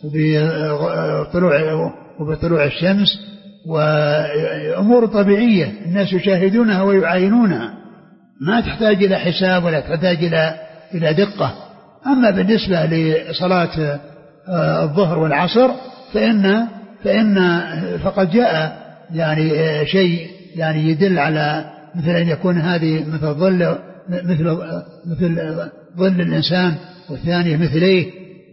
وبطلوع وبطلوع الشمس وأمور طبيعية الناس يشاهدونها ويعاينونها ما تحتاج إلى حساب ولا تحتاج إلى إلى دقة. أما بالنسبة لصلاة الظهر والعصر فإن فإن فقد جاء يعني شيء يعني يدل على مثل أن يكون هذه مثل ظل مثل مثل ظل الإنسان والثانية مثليه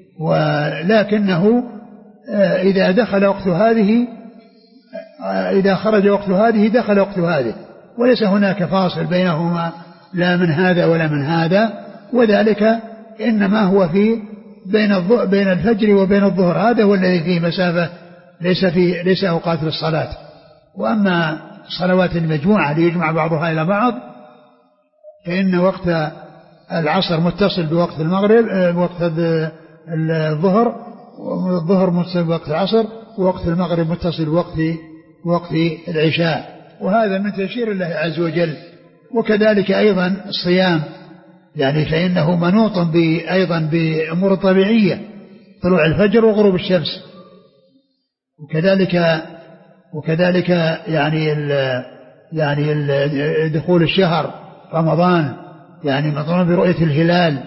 ولكنه إذا دخل وقت هذه إذا خرج وقت هذه دخل وقت هذه وليس هناك فاصل بينهما لا من هذا ولا من هذا وذلك إنما هو في بين بين الفجر وبين الظهر هذا هو الذي فيه مسافة ليس في ليس أوقات للصلاة. وأما الصلوات المجموعة ليجمع بعضها إلى بعض فإن وقت العصر متصل بوقت المغرب بوقت الظهر والظهر متصل بوقت العصر ووقت المغرب متصل بوقت وقت العشاء وهذا من تيسير الله عز وجل. وكذلك أيضا الصيام يعني فإنه منوط أيضا بأمور طبيعية طلوع الفجر وغروب الشمس وكذلك وكذلك يعني ال يعني ال دخول الشهر رمضان يعني مطلوب برؤية الهلال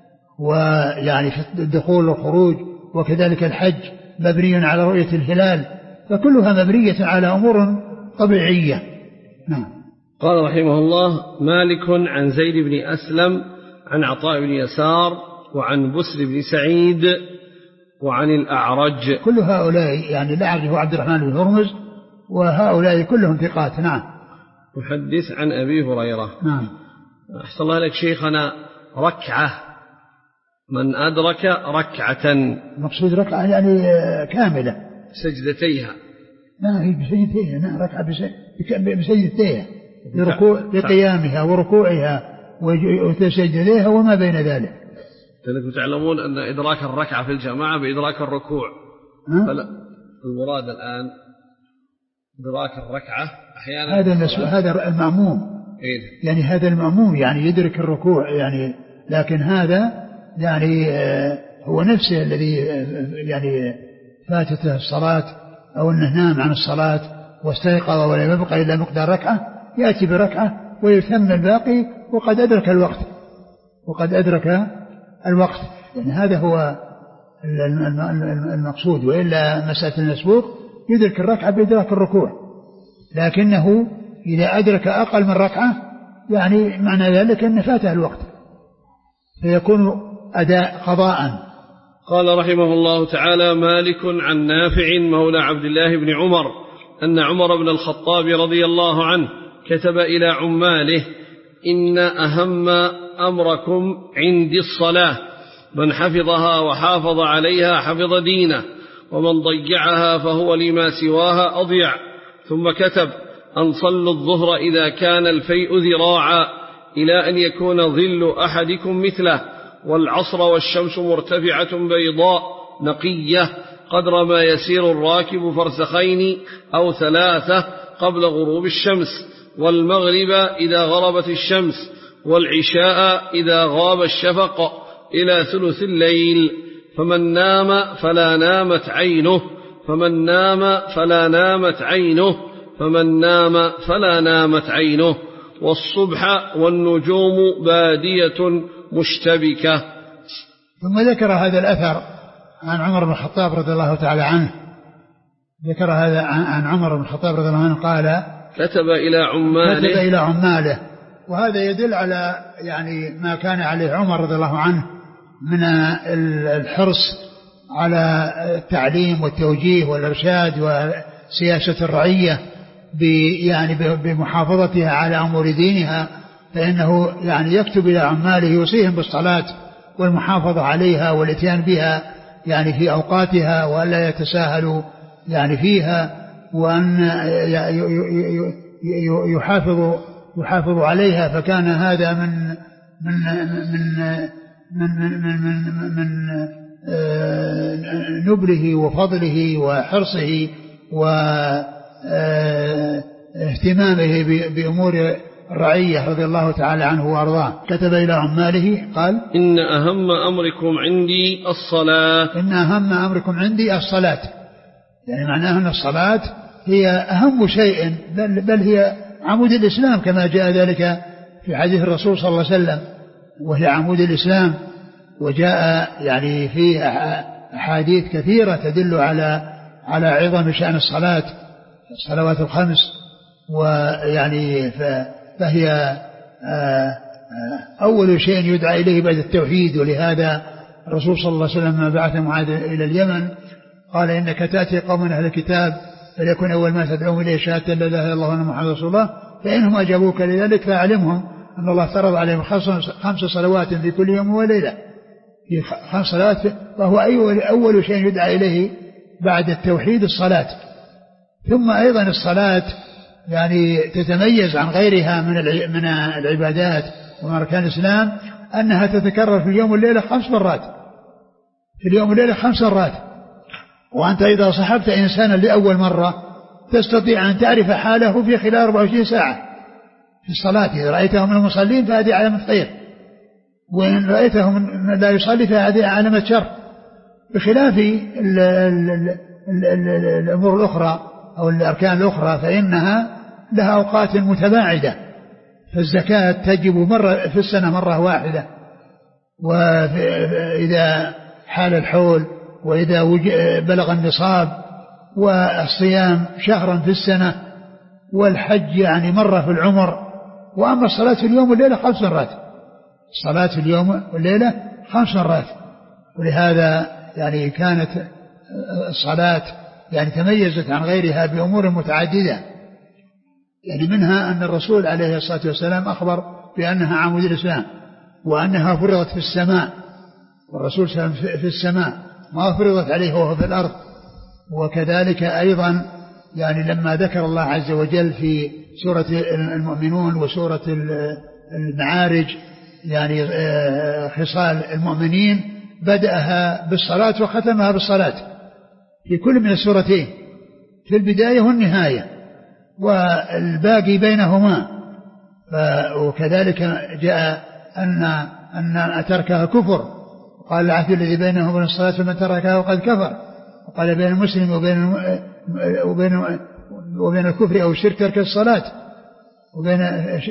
ويعني في الدخول والخروج وكذلك الحج مبني على رؤية الهلال فكلها مبنية على أمور طبيعية. نعم. قال رحمه الله مالك عن زيد بن أسلم عن عطاء بن يسار وعن بسر بن سعيد وعن الأعرج كل هؤلاء يعني الأعرج هو عبد الرحمن بن هرمز وهؤلاء كلهم ثقات. نعم. محدث عن أبي هريرة. نعم. أحسن الله لك شيخنا ركعة من أدرك ركعة مقصود ركعة يعني كاملة سجدتيها لا هي بسجدتيها نعم ركعة بسجدتيها بركوع بقيامها وركوعها وتسجديها وما بين ذلك. لأنكم تعلمون أن إدراك الركعة في الجماعة بإدراك الركوع فلا المراد الآن إدراك الركعة أحيانا هذا هذا المأموم إيه؟ يعني هذا المأموم يعني يدرك الركوع يعني لكن هذا يعني هو نفسه الذي يعني فاتته الصلاة أو أنه نام عن الصلاة واستيقظ ولا يبقى إلا مقدار ركعة يأتي بركعة ويتم الباقي وقد أدرك الوقت وقد أدرك الوقت يعني هذا هو المقصود. وإلا مسألة المسبوق يدرك الركعة بإدراك الركوع لكنه إذا أدرك أقل من ركعة يعني معنى ذلك أن فاته الوقت فيكون أداء قضاء. قال رحمه الله تعالى مالك عن نافع مولى عبد الله بن عمر أن عمر بن الخطاب رضي الله عنه كتب إلى عماله إن أهم أمركم عندي الصلاة من حفظها وحافظ عليها حفظ دينه ومن ضيعها فهو لما سواها أضيع. ثم كتب أن صلوا الظهر إذا كان الفيء ذراعا إلى أن يكون ظل أحدكم مثله والعصر والشمس مرتفعة بيضاء نقية قدر ما يسير الراكب فرسخين أو ثلاثة قبل غروب الشمس، والمغرب إذا غربت الشمس، والعشاء إذا غاب الشفق إلى ثلث الليل. فمن نام فلا نامت عينه فمن نام فلا نامت عينه فمن نام فلا نامت عينه والصبح والنجوم بادية مشتبكة. ثم ذكر هذا الأثر عن عمر بن الخطاب رضي الله تعالى عنه، ذكر هذا عن عمر بن الخطاب رضي الله عنه قال كتب إلى عماله كتب إلى عماله وهذا يدل على يعني ما كان عليه عمر رضي الله عنه من الحرص على التعليم والتوجيه والإرشاد وسياسة الرعية يعني بمحافظتها على أمور دينها، فإنه يعني يكتب إلى عماله يوصيهم بالصلاة والمحافظة عليها والاتيان بها يعني في أوقاتها، وألا يتساهلوا يعني فيها، وأن يحافظوا يحافظوا عليها. فكان هذا من من من من من من, من نبله وفضله وحرصه واهتمامه بأمور الرعية رضي الله تعالى عنه وأرضاه. كتب إلى عماله قال: إن أهم أمركم عندي الصلاة إن أهم أمركم عندي الصلاة، يعني معناه أن الصلاة هي أهم شيء، بل, بل هي عمود الإسلام كما جاء ذلك في حديث الرسول صلى الله عليه وسلم، وهي عمود الإسلام. وجاء يعني في أحاديث كثيرة تدل على على عظم شأن الصلاة الصلوات الخمس، ويعني فهي أول شيء يدعى إليه بعد التوحيد. ولهذا الرسول صلى الله عليه وسلم لما بعث معاذ إلى اليمن قال: إنك تأتي قوم أهل الكتاب فليكن أول ما تدعوهم إليه شهادة لا إله إلا الله وأن محمدا رسول الله، فإنهم أجابوك لذلك فأعلمهم أن الله فرض عليهم خمس صلوات في كل يوم وليلة، في خمس صلوات، وهو أول شيء يدعى إليه بعد التوحيد الصلاة. ثم أيضا الصلاة يعني تتميز عن غيرها من من العبادات ومن أركان الإسلام أنها تتكرر في اليوم والليلة خمس مرات، في اليوم والليلة خمس مرات. وأنت إذا صحبت إنسانا لأول مرة تستطيع أن تعرف حاله في خلال أربع وعشرين ساعة في الصلاة. إذا رأيته من المصلين فهذه علامة خير، وإن رأيته من لا يصلي فهذه علامة شر، بخلاف ال ال ال ال الأمور الأخرى أو الأركان الأخرى فإنها لها أوقات متباعدة. فالزكاة تجب مرة في السنة مرة واحدة، وإذا حال الحول، وإذا بلغ النصاب، والصيام شهرا في السنة، والحج يعني مرة في العمر. وأما الصلاة في اليوم والليلة خمس مرات، الصلاة في اليوم والليلة خمس مرات. ولهذا يعني كانت الصلاة يعني تميزت عن غيرها بأمور متعددة، يعني منها أن الرسول عليه الصلاة والسلام أخبر بأنها عمود الإسلام، وأنها فرضت في السماء، والرسول صلى الله عليه وسلم في السماء ما فرضت عليه وهو في الأرض. وكذلك أيضا يعني لما ذكر الله عز وجل في سورة المؤمنون وسورة المعارج يعني خصال المؤمنين بدأها بالصلاة وختمها بالصلاة في كل من السورتين، في البداية والنهاية، والباقي بينهما. وكذلك جاء أن أن تركها كفر، قال: العهد الذي بينه وبين الصلاة فمن تركها وقد كفر. وقال: بين المسلم وبين وبين وبين الكفر أو الشرك ترك الصلاة، وبين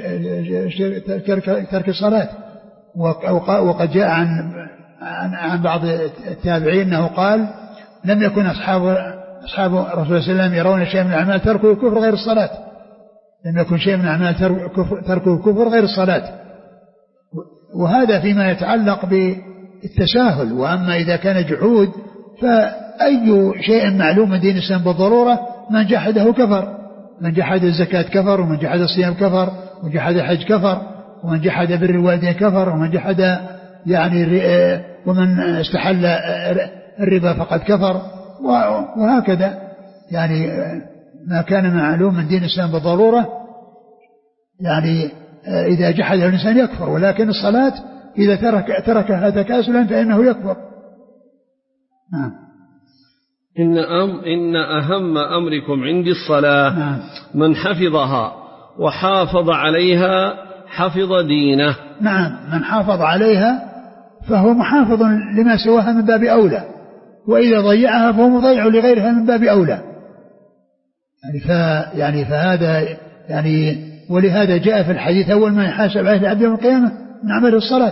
ترك الصلاة. وقد جاء عن عن بعض التابعين أنه قال: لم يكن أصحاب أصحاب الرسول صلى الله عليه وسلم يرون شيء من الأعمال تركه الكفر غير الصلاة، لم يكن شيء من الأعمال تركه الكفر غير الصلاة. وهذا فيما يتعلق بالتساهل. وأما إذا كان جحود فأي شيء معلوم من دين الإسلام بالضرورة من جحده كفر، من جحد الزكاة كفر، ومن جحد الصيام كفر، ومن جحد الحج كفر، ومن جحد بر الوالدين كفر، ومن جحد يعني ومن استحل الربا فقد كفر. وهكذا يعني ما كان معلوم من دين الإسلام بالضرورة يعني إذا جحده الإنسان يكفر. ولكن الصلاة إذا ترك تركها تكاسلا فإنه يكفر. نعم. إن, أم إن أهم أمركم عندي الصلاة. نعم. من حفظها وحافظ عليها حفظ دينه. نعم، من حافظ عليها فهو محافظ لما سواها من باب أولى، وإذا ضيعها فهو مضيع لغيرها من باب أولى. يعني, ف يعني فهذا يعني ولهذا جاء في الحديث أول ما يحاسب عليه العبد يوم القيامة من عمل الصلاة،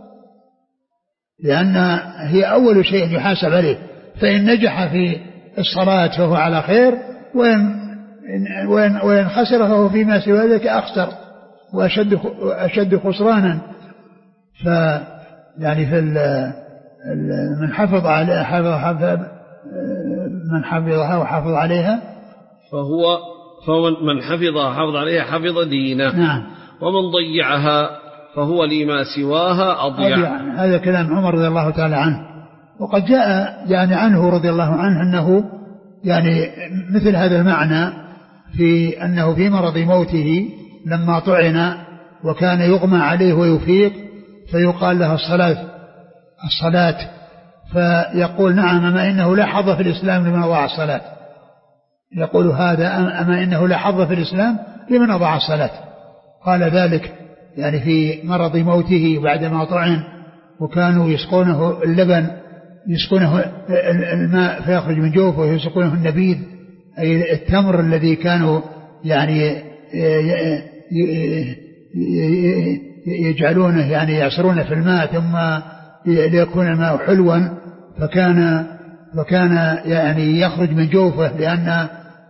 لأن هي أول شيء يحاسب عليه، فإن نجح في الصلاة فهو على خير، وإن, وإن, وإن خسر فهو فيما سوى ذلك أخسر وأشد, أشد خسرانا. ف يعني في من حفظ على حفظ حفظ من حفظها وحافظ عليها فهو فمن حفظها حفظ عليها حفظ دينه. نعم. ومن ضيعها فهو لما سواها أضيع. هذا كلام عمر رضي الله تعالى عنه. وقد جاء يعني عنه رضي الله عنه أنه يعني مثل هذا المعنى في أنه في مرض موته لما طعن وكان يغمى عليه ويفيق فيقال له الصلاة الصلاة فيقول نعم أما إنه لا حظ في الإسلام لمن أضاع الصلاة. يقول هذا أما إنه لا حظ في الإسلام لمن أضاع الصلاة. قال ذلك يعني في مرض موته بعدما طعن وكانوا يسقونه اللبن يسقونه الماء فيخرج من جوفه ويسقونه النبيذ أي التمر الذي كانوا يعني يجعلونه يعني يعصرونه في الماء ثم ليكون الماء حلوا فكان فكان يعني يخرج من جوفه لأن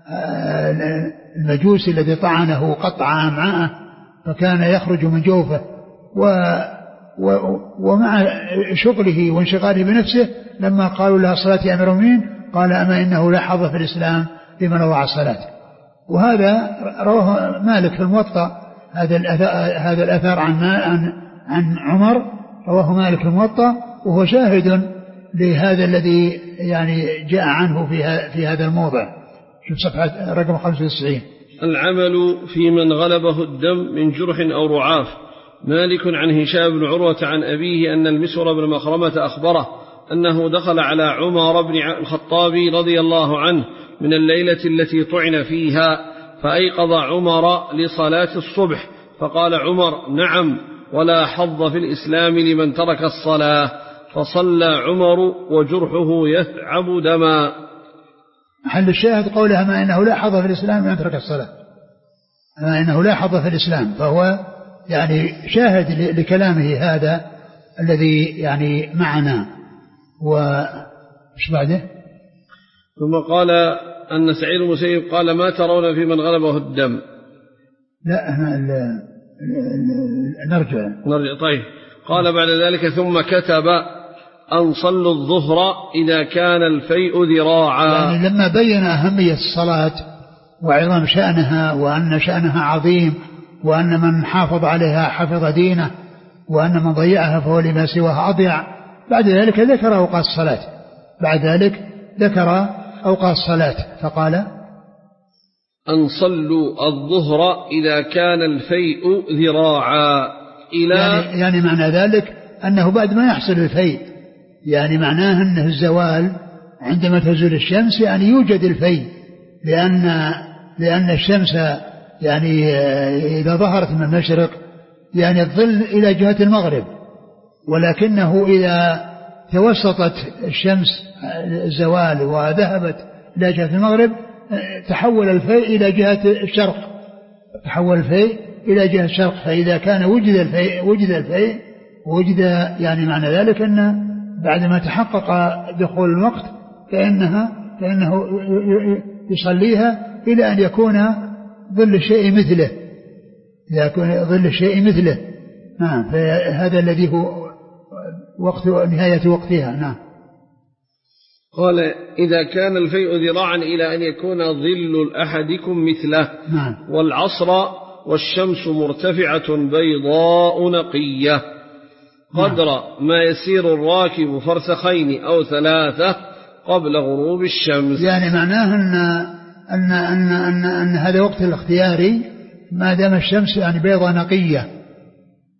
المجوس الذي طعنه قطع أمعاءه فكان يخرج من جوفه و ومع شغله وانشغاله بنفسه لما قالوا لها الصلاة يا أمير المؤمنين قال أما إنه لا حظ في الإسلام لمن أضاع الصلاة. وهذا رواه مالك في الموطأ هذا هذا الأثر عن عن عن عمر رواه مالك في الموطأ وهو شاهد لهذا الذي يعني جاء عنه في في هذا الموضع. شوف صفحة رقم خمسة وتسعين. العمل في من غلبه الدم من جرح أو رعاف. مالك عن هشام بن عروة عن أبيه أن المسور بن مخرمة أخبره أنه دخل على عمر بن الخطاب رضي الله عنه من الليلة التي طعن فيها فأيقظ عمر لصلاة الصبح فقال عمر نعم ولا حظ في الإسلام لمن ترك الصلاة فصلى عمر وجرحه يثعب دما. محل الشاهد قولها ما إنه لا حظ في الإسلام لمن ترك الصلاة ما إنه لا حظ في الإسلام فهو يعني شاهد لكلامه هذا الذي يعني معنا. وش بعده؟ ثم قال أن سعيد المسيب قال ما ترون في من غلبه الدم. لا أنا ال ال نرجع نرجع طيب. قال بعد ذلك ثم كتب أن صلوا الظهر إذا كان الفيء ذراعا. يعني لما بين أهمية الصلاة وعظم شأنها وأن شأنها عظيم وأن من حافظ عليها حفظ دينه وأن من ضيعها فهو لما سواها أضيع بعد ذلك ذكر أوقات الصلاة بعد ذلك ذكر أوقات الصلاة فقال أن صلوا الظهر إذا كان الفيء ذراعا إلى يعني, يعني معنى ذلك أنه بعد ما يحصل الفيء يعني معناه أنه الزوال عندما تزول الشمس يعني يوجد الفيء لأن, لأن الشمس يعني إذا ظهرت من المشرق يعني الظل إلى جهة المغرب ولكنه إذا توسطت الشمس الزوال وذهبت إلى جهة المغرب تحول الفيء إلى جهة الشرق تحول الفيء إلى جهة الشرق. فإذا كان وجد الفيء وجد الفيء وجد يعني معنى ذلك أن بعدما تحقق دخول الوقت فإنها فإنه يصليها إلى أن يكون ظل الشيء مثله يكون ظل الشيء مثله. نعم فهذا الذي هو وقت نهاية وقتها. نعم. قال إذا كان الفيء ذراعا إلى أن يكون ظل أحدكم مثله. نعم. والعصر والشمس مرتفعة بيضاء نقية قدر نعم. ما يسير الراكب فرسخين أو ثلاثة قبل غروب الشمس. يعني معناه أن, أن, أن, أن, أن هذا وقت الاختياري ما دام الشمس يعني بيضاء نقية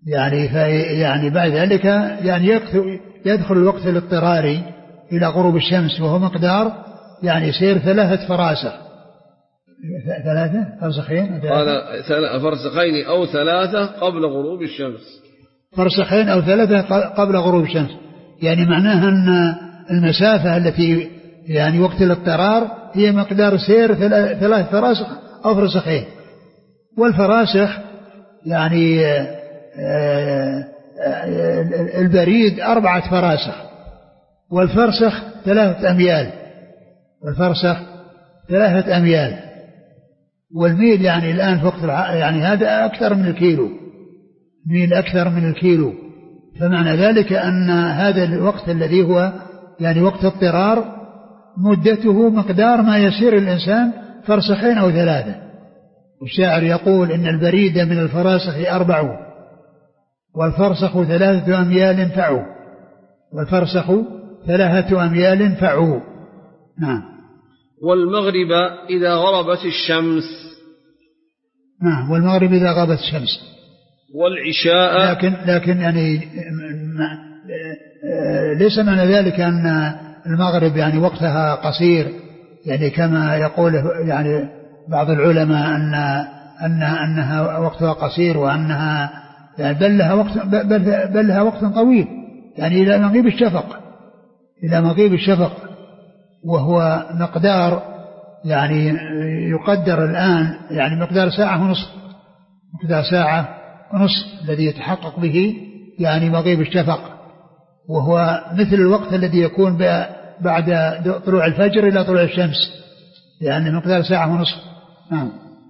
يعني يعني بعد ذلك يعني يدخل الوقت الاضطراري إلى غروب الشمس، وهو مقدار يعني سير ثلاثة فراسخ. ثلاثة فرسخين قال فرسخين أو ثلاثة قبل غروب الشمس. فرسخين أو ثلاثة قبل غروب الشمس، يعني معناها أن المسافة التي يعني وقت الاضطرار هي مقدار سير ثلاث فراسخ أو فرسخين. والفراسخ يعني البريد أربعة فراسخ، والفرسخ ثلاثة أميال، والفرسخ ثلاثة أميال، والميل يعني الآن في وقت يعني هذا أكثر من الكيلو، ميل أكثر من الكيلو. فمعنى ذلك أن هذا الوقت الذي هو يعني وقت اضطرار مدته مقدار ما يسير الإنسان فرسخين أو ثلاثة. والشاعر يقول إن البريد من الفراسخ أربع، والفرسخ ثلاثة أميال فعوا، والفرسخ ثلاثة أميال فعوا. نعم. والمغرب إذا غربت الشمس. نعم، والمغرب إذا غربت الشمس. والعشاء. لكن لكن يعني ليس معنى ذلك أن المغرب يعني وقتها قصير، يعني كما يقول يعني بعض العلماء أن أن أنها وقتها قصير، وأنها يعني بل لها وقت بل, بل لها وقت طويل، يعني إلى مغيب الشفق، إلى مغيب الشفق، وهو مقدار يعني يقدر الآن يعني مقدار ساعة ونصف، مقدار ساعة ونصف الذي يتحقق به يعني مغيب الشفق، وهو مثل الوقت الذي يكون بعد طلوع الفجر إلى طلوع الشمس، يعني مقدار ساعة ونصف. نعم.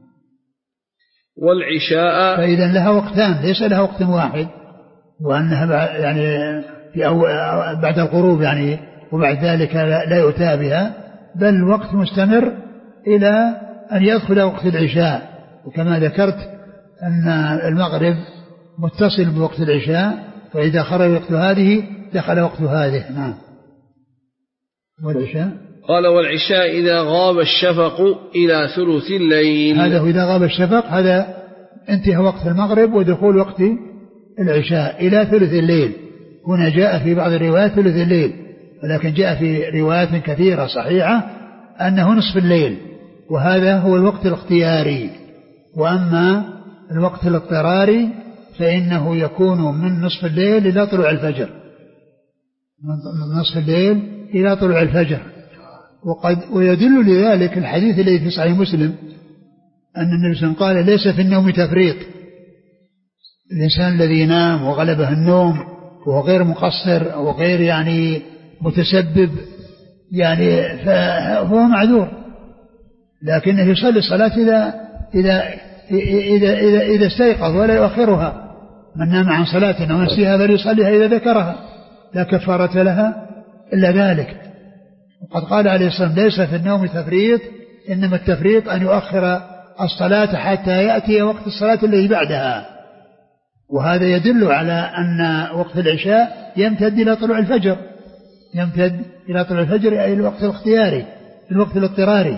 والعشاء. فإذا لها وقتان، ليس لها وقت واحد، وأنها يعني في أو بعد الغروب يعني وبعد ذلك لا يؤتى بها، بل وقت مستمر إلى أن يدخل وقت العشاء. وكما ذكرت أن المغرب متصل بوقت العشاء، فإذا خرج وقت هذه دخل وقت هذه. نعم. والعشاء قال والعشاء إذا غاب الشفق إلى ثلث الليل. هذا إذا غاب الشفق، هذا انتهى وقت المغرب ودخول وقت العشاء إلى ثلث الليل. هنا جاء في بعض الروايات ثلث الليل، ولكن جاء في روايات كثيرة صحيحة أنه نصف الليل، وهذا هو الوقت الاختياري. وأما الوقت الاضطراري فإنه يكون من نصف الليل إلى طلوع الفجر، من نصف الليل إلى طلوع الفجر. وقد ويدل لذلك الحديث الذي في صحيح مسلم أن النبي صلى الله عليه وسلم قال ليس في النوم تفريط. الإنسان الذي ينام وغلبه النوم وهو غير مقصر أو غير يعني متسبب يعني فهو معذور، لكنه يصلي الصلاة إذا إذا إذا إذا, إذا استيقظ ولا يؤخرها. من نام عن صلاة أو نسيها فليصليها إذا ذكرها، لا كفارة لها إلا ذلك. وقد قال عليه الصلاة والسلام ليس في النوم تفريط، إنما التفريط أن يؤخر الصلاة حتى يأتي وقت الصلاة الذي بعدها. وهذا يدل على أن وقت العشاء يمتد إلى طلوع الفجر، يمتد إلى طلوع الفجر أي الوقت الاختياري، الوقت الاضطراري.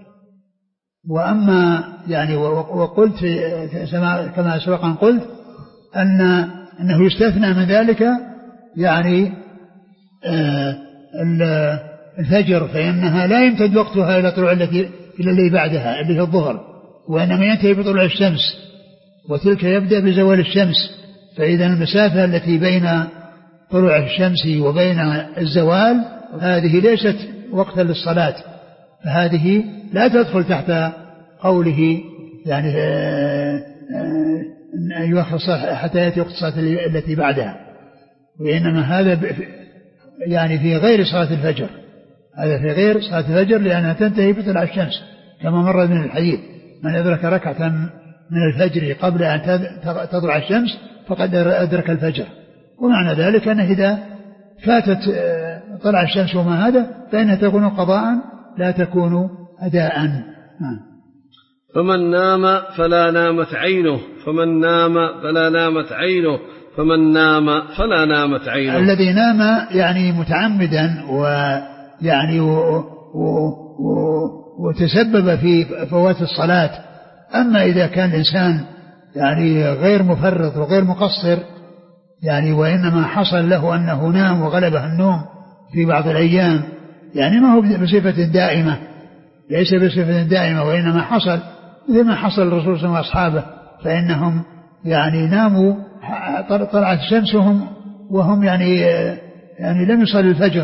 وأما يعني وقلت كما سبق أن قلت أن أنه يستثنى من ذلك يعني الفجر، فإنها لا يمتد وقتها إلى طلوع التي إلى اللي بعدها اللي هي الظهر، وإنما ينتهي بطلوع الشمس، وتلك يبدأ بزوال الشمس. فإذا المسافة التي بين طلوع الشمس وبين الزوال هذه ليست وقتا للصلاة، فهذه لا تدخل تحت قوله يعني أن يؤخر الصلاة حتى يأتي وقت الصلاة التي بعدها، وإنما هذا يعني في غير صلاة الفجر، هذا في غير صلاة الفجر لأنها تنتهي بطلوع الشمس كما مر من الحديث: من أدرك ركعة من الفجر قبل أن تطلع الشمس فقد أدرك الفجر. ومعنى ذلك أنه إذا فاتت طلع الشمس وما هذا فإنها تكون قضاء لا تكون أداء. فمن نام فلا نامت عينه، فمن نام فلا نامت عينه، فمن نام فلا نامت عينه. الذي نام يعني متعمدا ويعني و و و وتسبب في فوات الصلاة. أما إذا كان الإنسان يعني غير مفرط وغير مقصر، يعني وإنما حصل له أنه نام وغلبه النوم في بعض الأيام، يعني ما هو بصفة دائمة، ليس بصفة دائمة، وإنما حصل مثل ما حصل الرسول صلى الله عليه وسلم وأصحابه، فإنهم يعني ناموا طلعت شمسهم وهم يعني يعني لم يصلوا الفجر،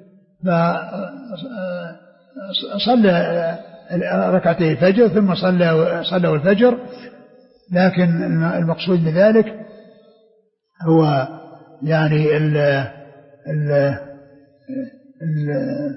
فصلى ركعتي الفجر ثم صلى صلوا الفجر. لكن المقصود بذلك هو يعني ال ال ال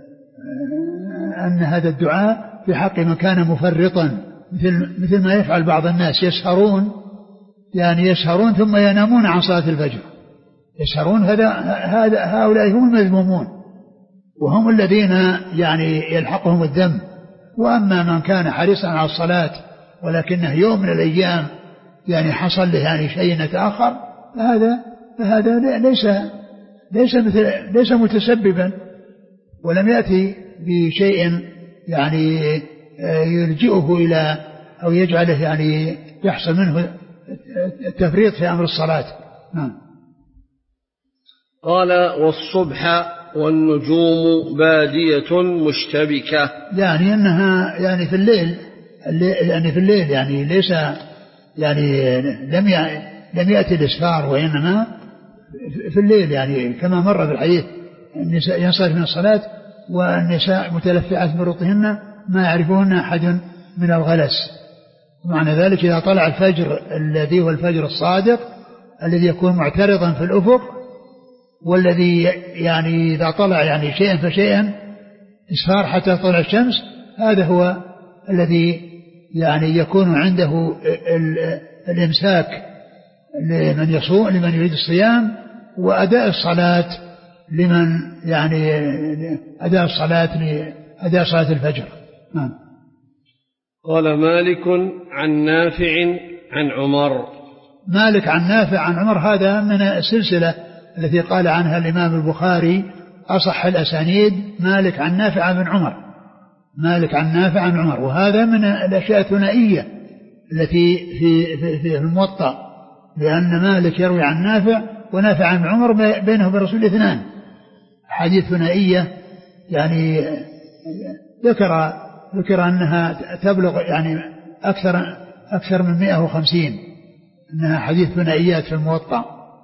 أن هذا الدعاء في حق من كان مفرطا، مثل مثل ما يفعل بعض الناس، يسهرون يعني يسهرون ثم ينامون عن صلاة الفجر، يسهرون، هذا هذا هؤلاء هم المذمومون وهم الذين يعني يلحقهم الذم. وأما من كان حريصا على الصلاة ولكنه يوم من الأيام يعني حصل له يعني شيء يتأخر، فهذا فهذا ليس ليس مثل ليس متسببا ولم يأتي بشيء يعني يلجئه إلى أو يجعله يعني يحصل منه التفريط في أمر الصلاة. نعم. قال والصبح والنجوم بادية مشتبكة، يعني أنها يعني في الليل يعني في الليل يعني ليس يعني لم لم يأتي الإسفار، وإنما في الليل يعني كما مر في الحديث النساء ينصرف من الصلاة والنساء متلفعات برؤوسهن ما يعرفون أحد من الغلس. معنى ذلك إذا طلع الفجر الذي هو الفجر الصادق الذي يكون معترضا في الأفق، والذي يعني إذا طلع يعني شيئا فشيئا إسفار حتى طلع الشمس، هذا هو الذي يعني يكون عنده الإمساك لمن يصوم لمن يريد الصيام، وأداء الصلاة لمن يعني أداء الصلاة لأداء صلاة الفجر. نعم. قال مالك عن نافع عن عمر. مالك عن نافع عن عمر، هذا من السلسلة التي قال عنها الإمام البخاري أصح الأسانيد، مالك عن نافع بن عمر، مالك عن نافع عن عمر، وهذا من الأشياء الثنائية التي في في, في الموطأ، لأن مالك يروي عن نافع ونافع عن عمر بينه وبين الرسول اثنان، حديث ثنائية يعني ذكر ذكر أنها تبلغ يعني أكثر أكثر من مئة وخمسين، أنها حديث ثنائيات في الموطأ.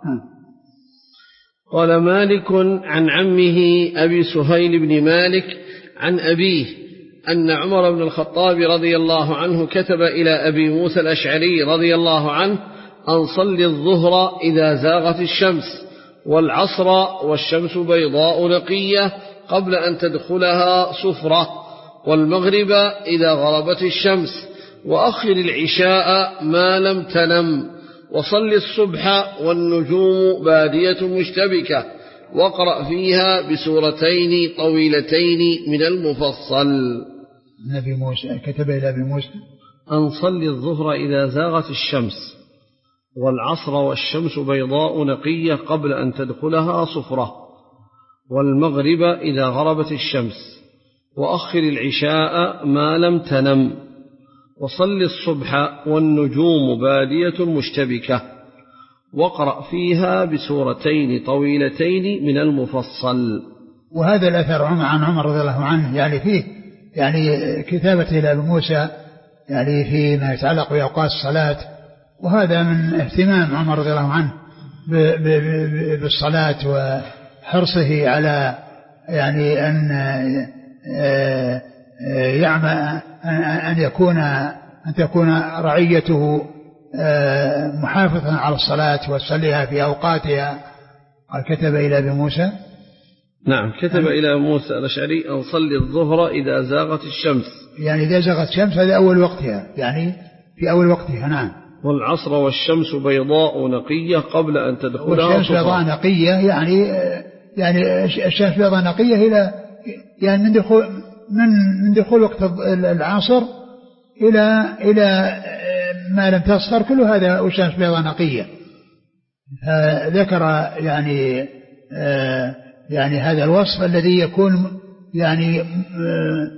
قال مالك عن عمه أبي سهيل بن مالك عن أبيه أن عمر بن الخطاب رضي الله عنه كتب إلى أبي موسى الأشعري رضي الله عنه أن صل الظهر إذا زاغت الشمس، والعصر والشمس بيضاء نقية قبل أن تدخلها صفرة، والمغرب إذا غربت الشمس، وأخر العشاء ما لم تنم، وصل الصبح والنجوم بادية مشتبكة، واقرأ فيها بسورتين طويلتين من المفصل. نبي موسى كتب إلى أبي موسى أن صل الظهر إذا زاغت الشمس، والعصر والشمس بيضاء نقية قبل أن تدخلها صفرة، والمغرب إذا غربت الشمس، وأخر العشاء ما لم تنم، وصل الصبح والنجوم بادية مشتبكة، واقرأ فيها بسورتين طويلتين من المفصل. وهذا الأثر عن عمر رضي الله عنه يعني فيه يعني كتابة إلى أبي موسى يعني فيما يتعلق بأوقات الصلاة، وهذا من اهتمام عمر رضي الله عنه بالصلاة وحرصه على يعني أن يعمل أن يكون أن تكون رعيته محافظا على الصلاة وتصليها في أوقاتها. قال كتب إلى أبي موسى، نعم كتب إلى موسى الأشعري أن صلي الظهر إذا زاغت الشمس، يعني إذا زاغت الشمس هذا أول وقتها، يعني في أول وقتها. نعم. والعصر والشمس بيضاء نقية قبل أن تدخلها والشمس بيضاء نقية يعني يعني الشمس بيضاء نقية إلى يعني من دخول من من دخول وقت العصر إلى إلى ما لم تصفر، كل هذا والشمس بيضاء نقية. ذكر يعني يعني هذا الوصف الذي يكون يعني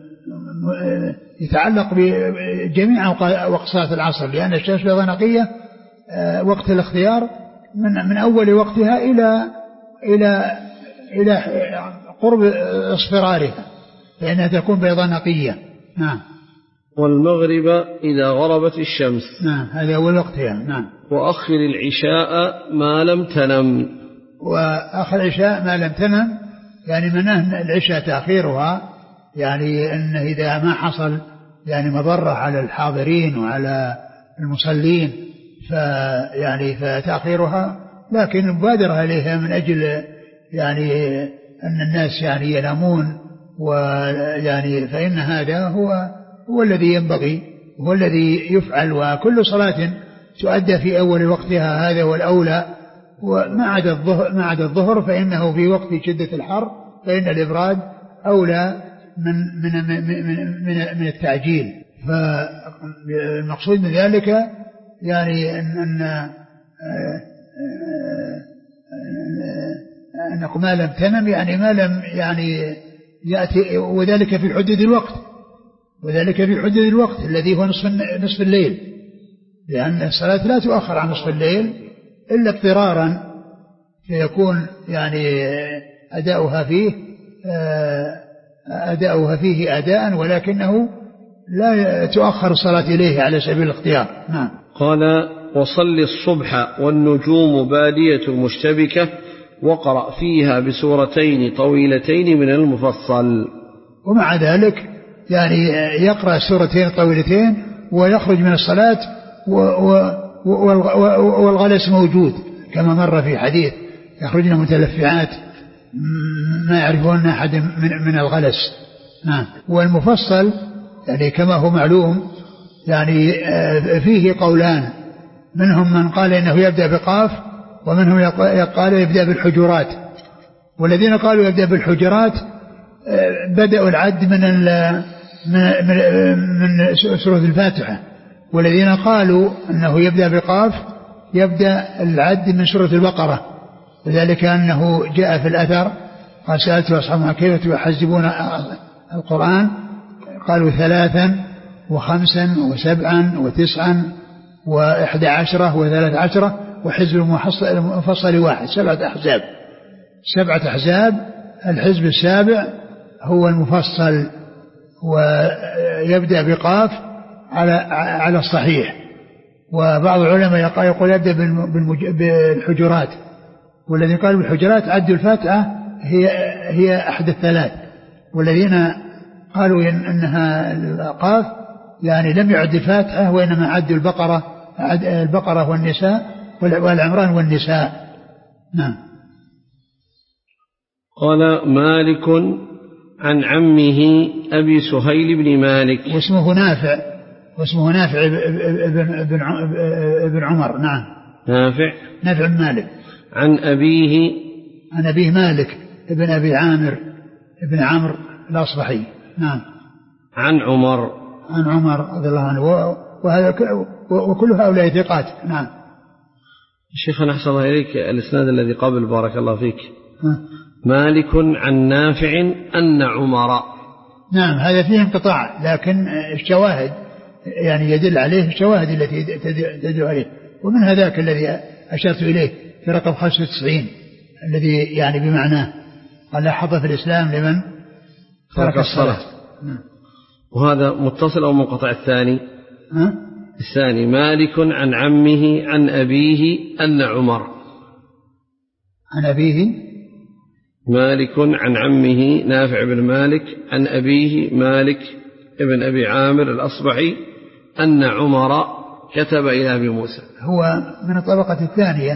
يتعلق بجميع وقت صلاة العصر، لأن الشمس بيضاء نقية وقت الاختيار من من أول وقتها إلى إلى إلى قرب اصفرارها، فإنها تكون بيضاء نقية. نعم. والمغرب إذا غربت الشمس. نعم هذا أول وقتها. نعم. وأخر العشاء ما لم تنم. وآخر العشاء ما لم تنم يعني منه العشاء تأخيرها، يعني أن إذا ما حصل يعني مضرة على الحاضرين وعلى المصلين فيعني فتأخيرها، لكن المبادرة إليها من أجل يعني أن الناس يعني ينامون، ويعني فإن هذا هو هو الذي ينبغي، هو الذي يفعل. وكل صلاة تؤدى في أول وقتها هذا هو الأولى، وما عدا الظهر ما عدا الظهر فإنه في وقت شدة الحر فإن الإبراد أولى من من من من, من التعجيل. فالمقصود من ذلك يعني أن أن أنكم ما لم تنم يعني ما لم يعني يأتي، وذلك في حدود الوقت، وذلك في حدود الوقت الذي هو نصف نصف الليل، لأن الصلاة لا تؤخر عن نصف الليل إلا اضطرارا، فيكون يعني أداؤها فيه أداؤها فيه أداء، ولكنه لا تؤخر الصلاة إليه على سبيل الاختيار. نعم. قال وصل الصبح والنجوم بادية مشتبكة وقرأ فيها بسورتين طويلتين من المفصل. ومع ذلك يعني يقرأ سورتين طويلتين ويخرج من الصلاة والغلس موجود كما مر في حديث يخرجن متلفعات ما يعرفون أحد من الغلس. نعم. والمفصل يعني كما هو معلوم يعني فيه قولان، منهم من قال إنه يبدأ بقاف، ومنهم قال يبدأ بالحجرات. والذين قالوا يبدأ بالحجرات بدأوا العد من من سورة الفاتحة، والذين قالوا أنه يبدأ بقاف يبدأ العد من سورة البقرة، وذلك أنه جاء في الأثر قال سألت أصحابها كيف يحزبون القرآن، قالوا ثلاثا وخمسا وسبعا وتسعا وإحدى عشرة وثلاث عشرة وحزب المفصل واحد، سبعة أحزاب سبعة أحزاب. الحزب السابع هو المفصل، ويبدأ بقاف على على الصحيح. وبعض العلماء يقول يبدأ بالحجرات، والذين قالوا بالحجرات عدوا الفاتحة هي هي أحد الثلاث، والذين قالوا إن أنها القاف يعني لم يعد الفاتحة وإنما عدوا البقرة البقرة والنساء والعمران والنساء. نعم. قال مالك عن عمه أبي سهيل بن مالك واسمه نافع واسمه نافع ابن ابن عمر. نعم. نافع نافع بن مالك. عن أبيه عن أبيه مالك ابن أبي عامر ابن عمرو الأصبحي. نعم. عن عمر عن عمر رضي الله عنه، وهذا وكل هؤلاء ثقات. نعم. شيخنا أحسن الله إليك، الإسناد الذي قبل بارك الله فيك ها. مالك عن نافع أن عمر. نعم هذا فيه انقطاع، لكن الشواهد يعني يدل عليه الشواهد التي تدل عليه، ومن هذاك الذي أشرت إليه في رقم خمسة وتسعين الذي يعني بمعناه قال لا حظ في الإسلام لمن ترك الصلاة. وهذا متصل أو منقطع؟ الثاني ها؟ الثاني مالك عن عمه عن أبيه أن عمر. عن أبيه مالك عن عمه نافع بن مالك عن أبيه مالك ابن أبي عامر الأصبحي أن عمر كتب إلى أبي موسى. هو من الطبقة الثانية،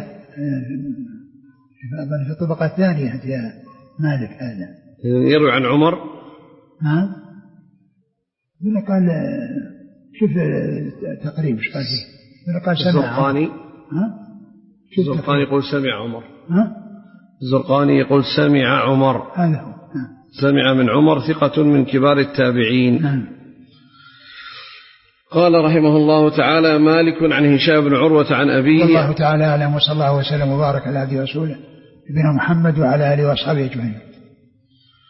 في الطبقة الثانية يا مالك هذا يروي عن عمر. ها من قال شوف تقريب ايش قال فيه، من قال سمع الزرقاني. ها الزرقاني يقول سمع عمر. ها الزرقاني يقول سمع عمر، هذا هو. سمع من عمر ثقة من كبار التابعين. نعم. قال رحمه الله تعالى مالك عن هشام بن عروة عن أبيه. والله تعالى أعلم، وصلى الله وسلم وبارك على عبده ورسوله نبينا محمد وعلى آله وأصحابه أجمعين.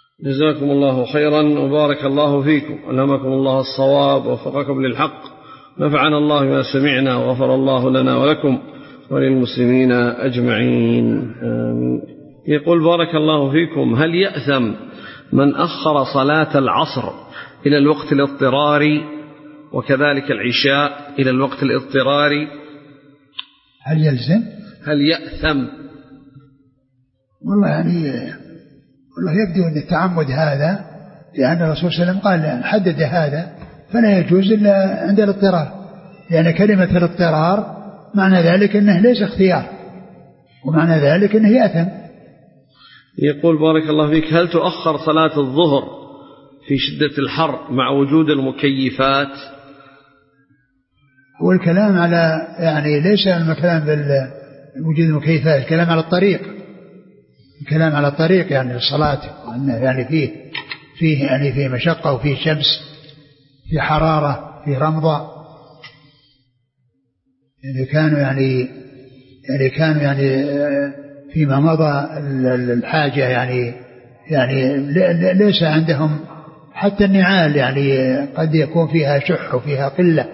جزاكم الله خيرا وبارك الله فيكم، ألهمكم الله الصواب ووفقكم للحق نفعنا الله بما سمعنا وغفر الله لنا ولكم وللمسلمين أجمعين. يقول بارك الله فيكم: هل يأثم من أخر صلاة العصر إلى الوقت الاضطراري وكذلك العشاء إلى الوقت الاضطراري؟ هل يلزم؟ هل يأثم؟ والله يعني والله يبدو أن التعمد هذا، لأن الرسول صلى الله عليه وسلم قال حدد هذا فلا يجوز إلا عند الاضطرار، لأن كلمة الاضطرار معنى ذلك أنه ليس اختيار، ومعنى ذلك أنه يأثم. يقول بارك الله فيك: هل تؤخر صلاة الظهر في شدة الحر مع وجود المكيفات؟ هو الكلام على يعني ليس الكلام بوجود المكيفات، الكلام على الطريق، الكلام على الطريق يعني الصلاة يعني فيه فيه يعني فيه مشقة وفيه شمس، في حرارة، في رمضة، يعني كانوا يعني يعني كانوا يعني فيما مضى الحاجة يعني يعني ليس عندهم حتى النعال يعني قد يكون فيها شح وفيها قلة.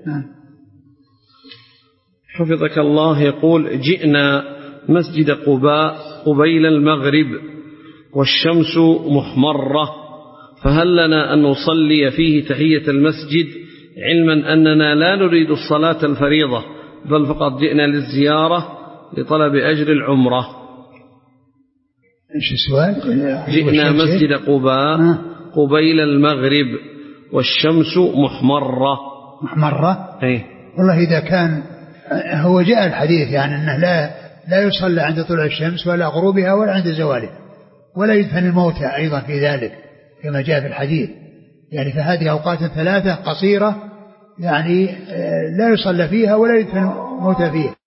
حفظك الله. يقول: جئنا مسجد قباء قبيل المغرب والشمس محمرة، فهل لنا أن نصلي فيه تحية المسجد، علما أننا لا نريد الصلاة الفريضة بل فقط جئنا للزيارة لطلب أجر العمرة؟ إيش السؤال؟ جئنا مسجد قباء قبيل المغرب والشمس محمرة. محمرة؟ أي والله إذا كان هو جاء الحديث يعني أنه لا لا يصلى عند طلوع الشمس ولا غروبها ولا عند زوالها، ولا يدفن الموتى أيضا في ذلك كما جاء في الحديث، يعني فهذه أوقات ثلاثة قصيرة يعني لا يصلى فيها ولا يدفن الموتى فيها.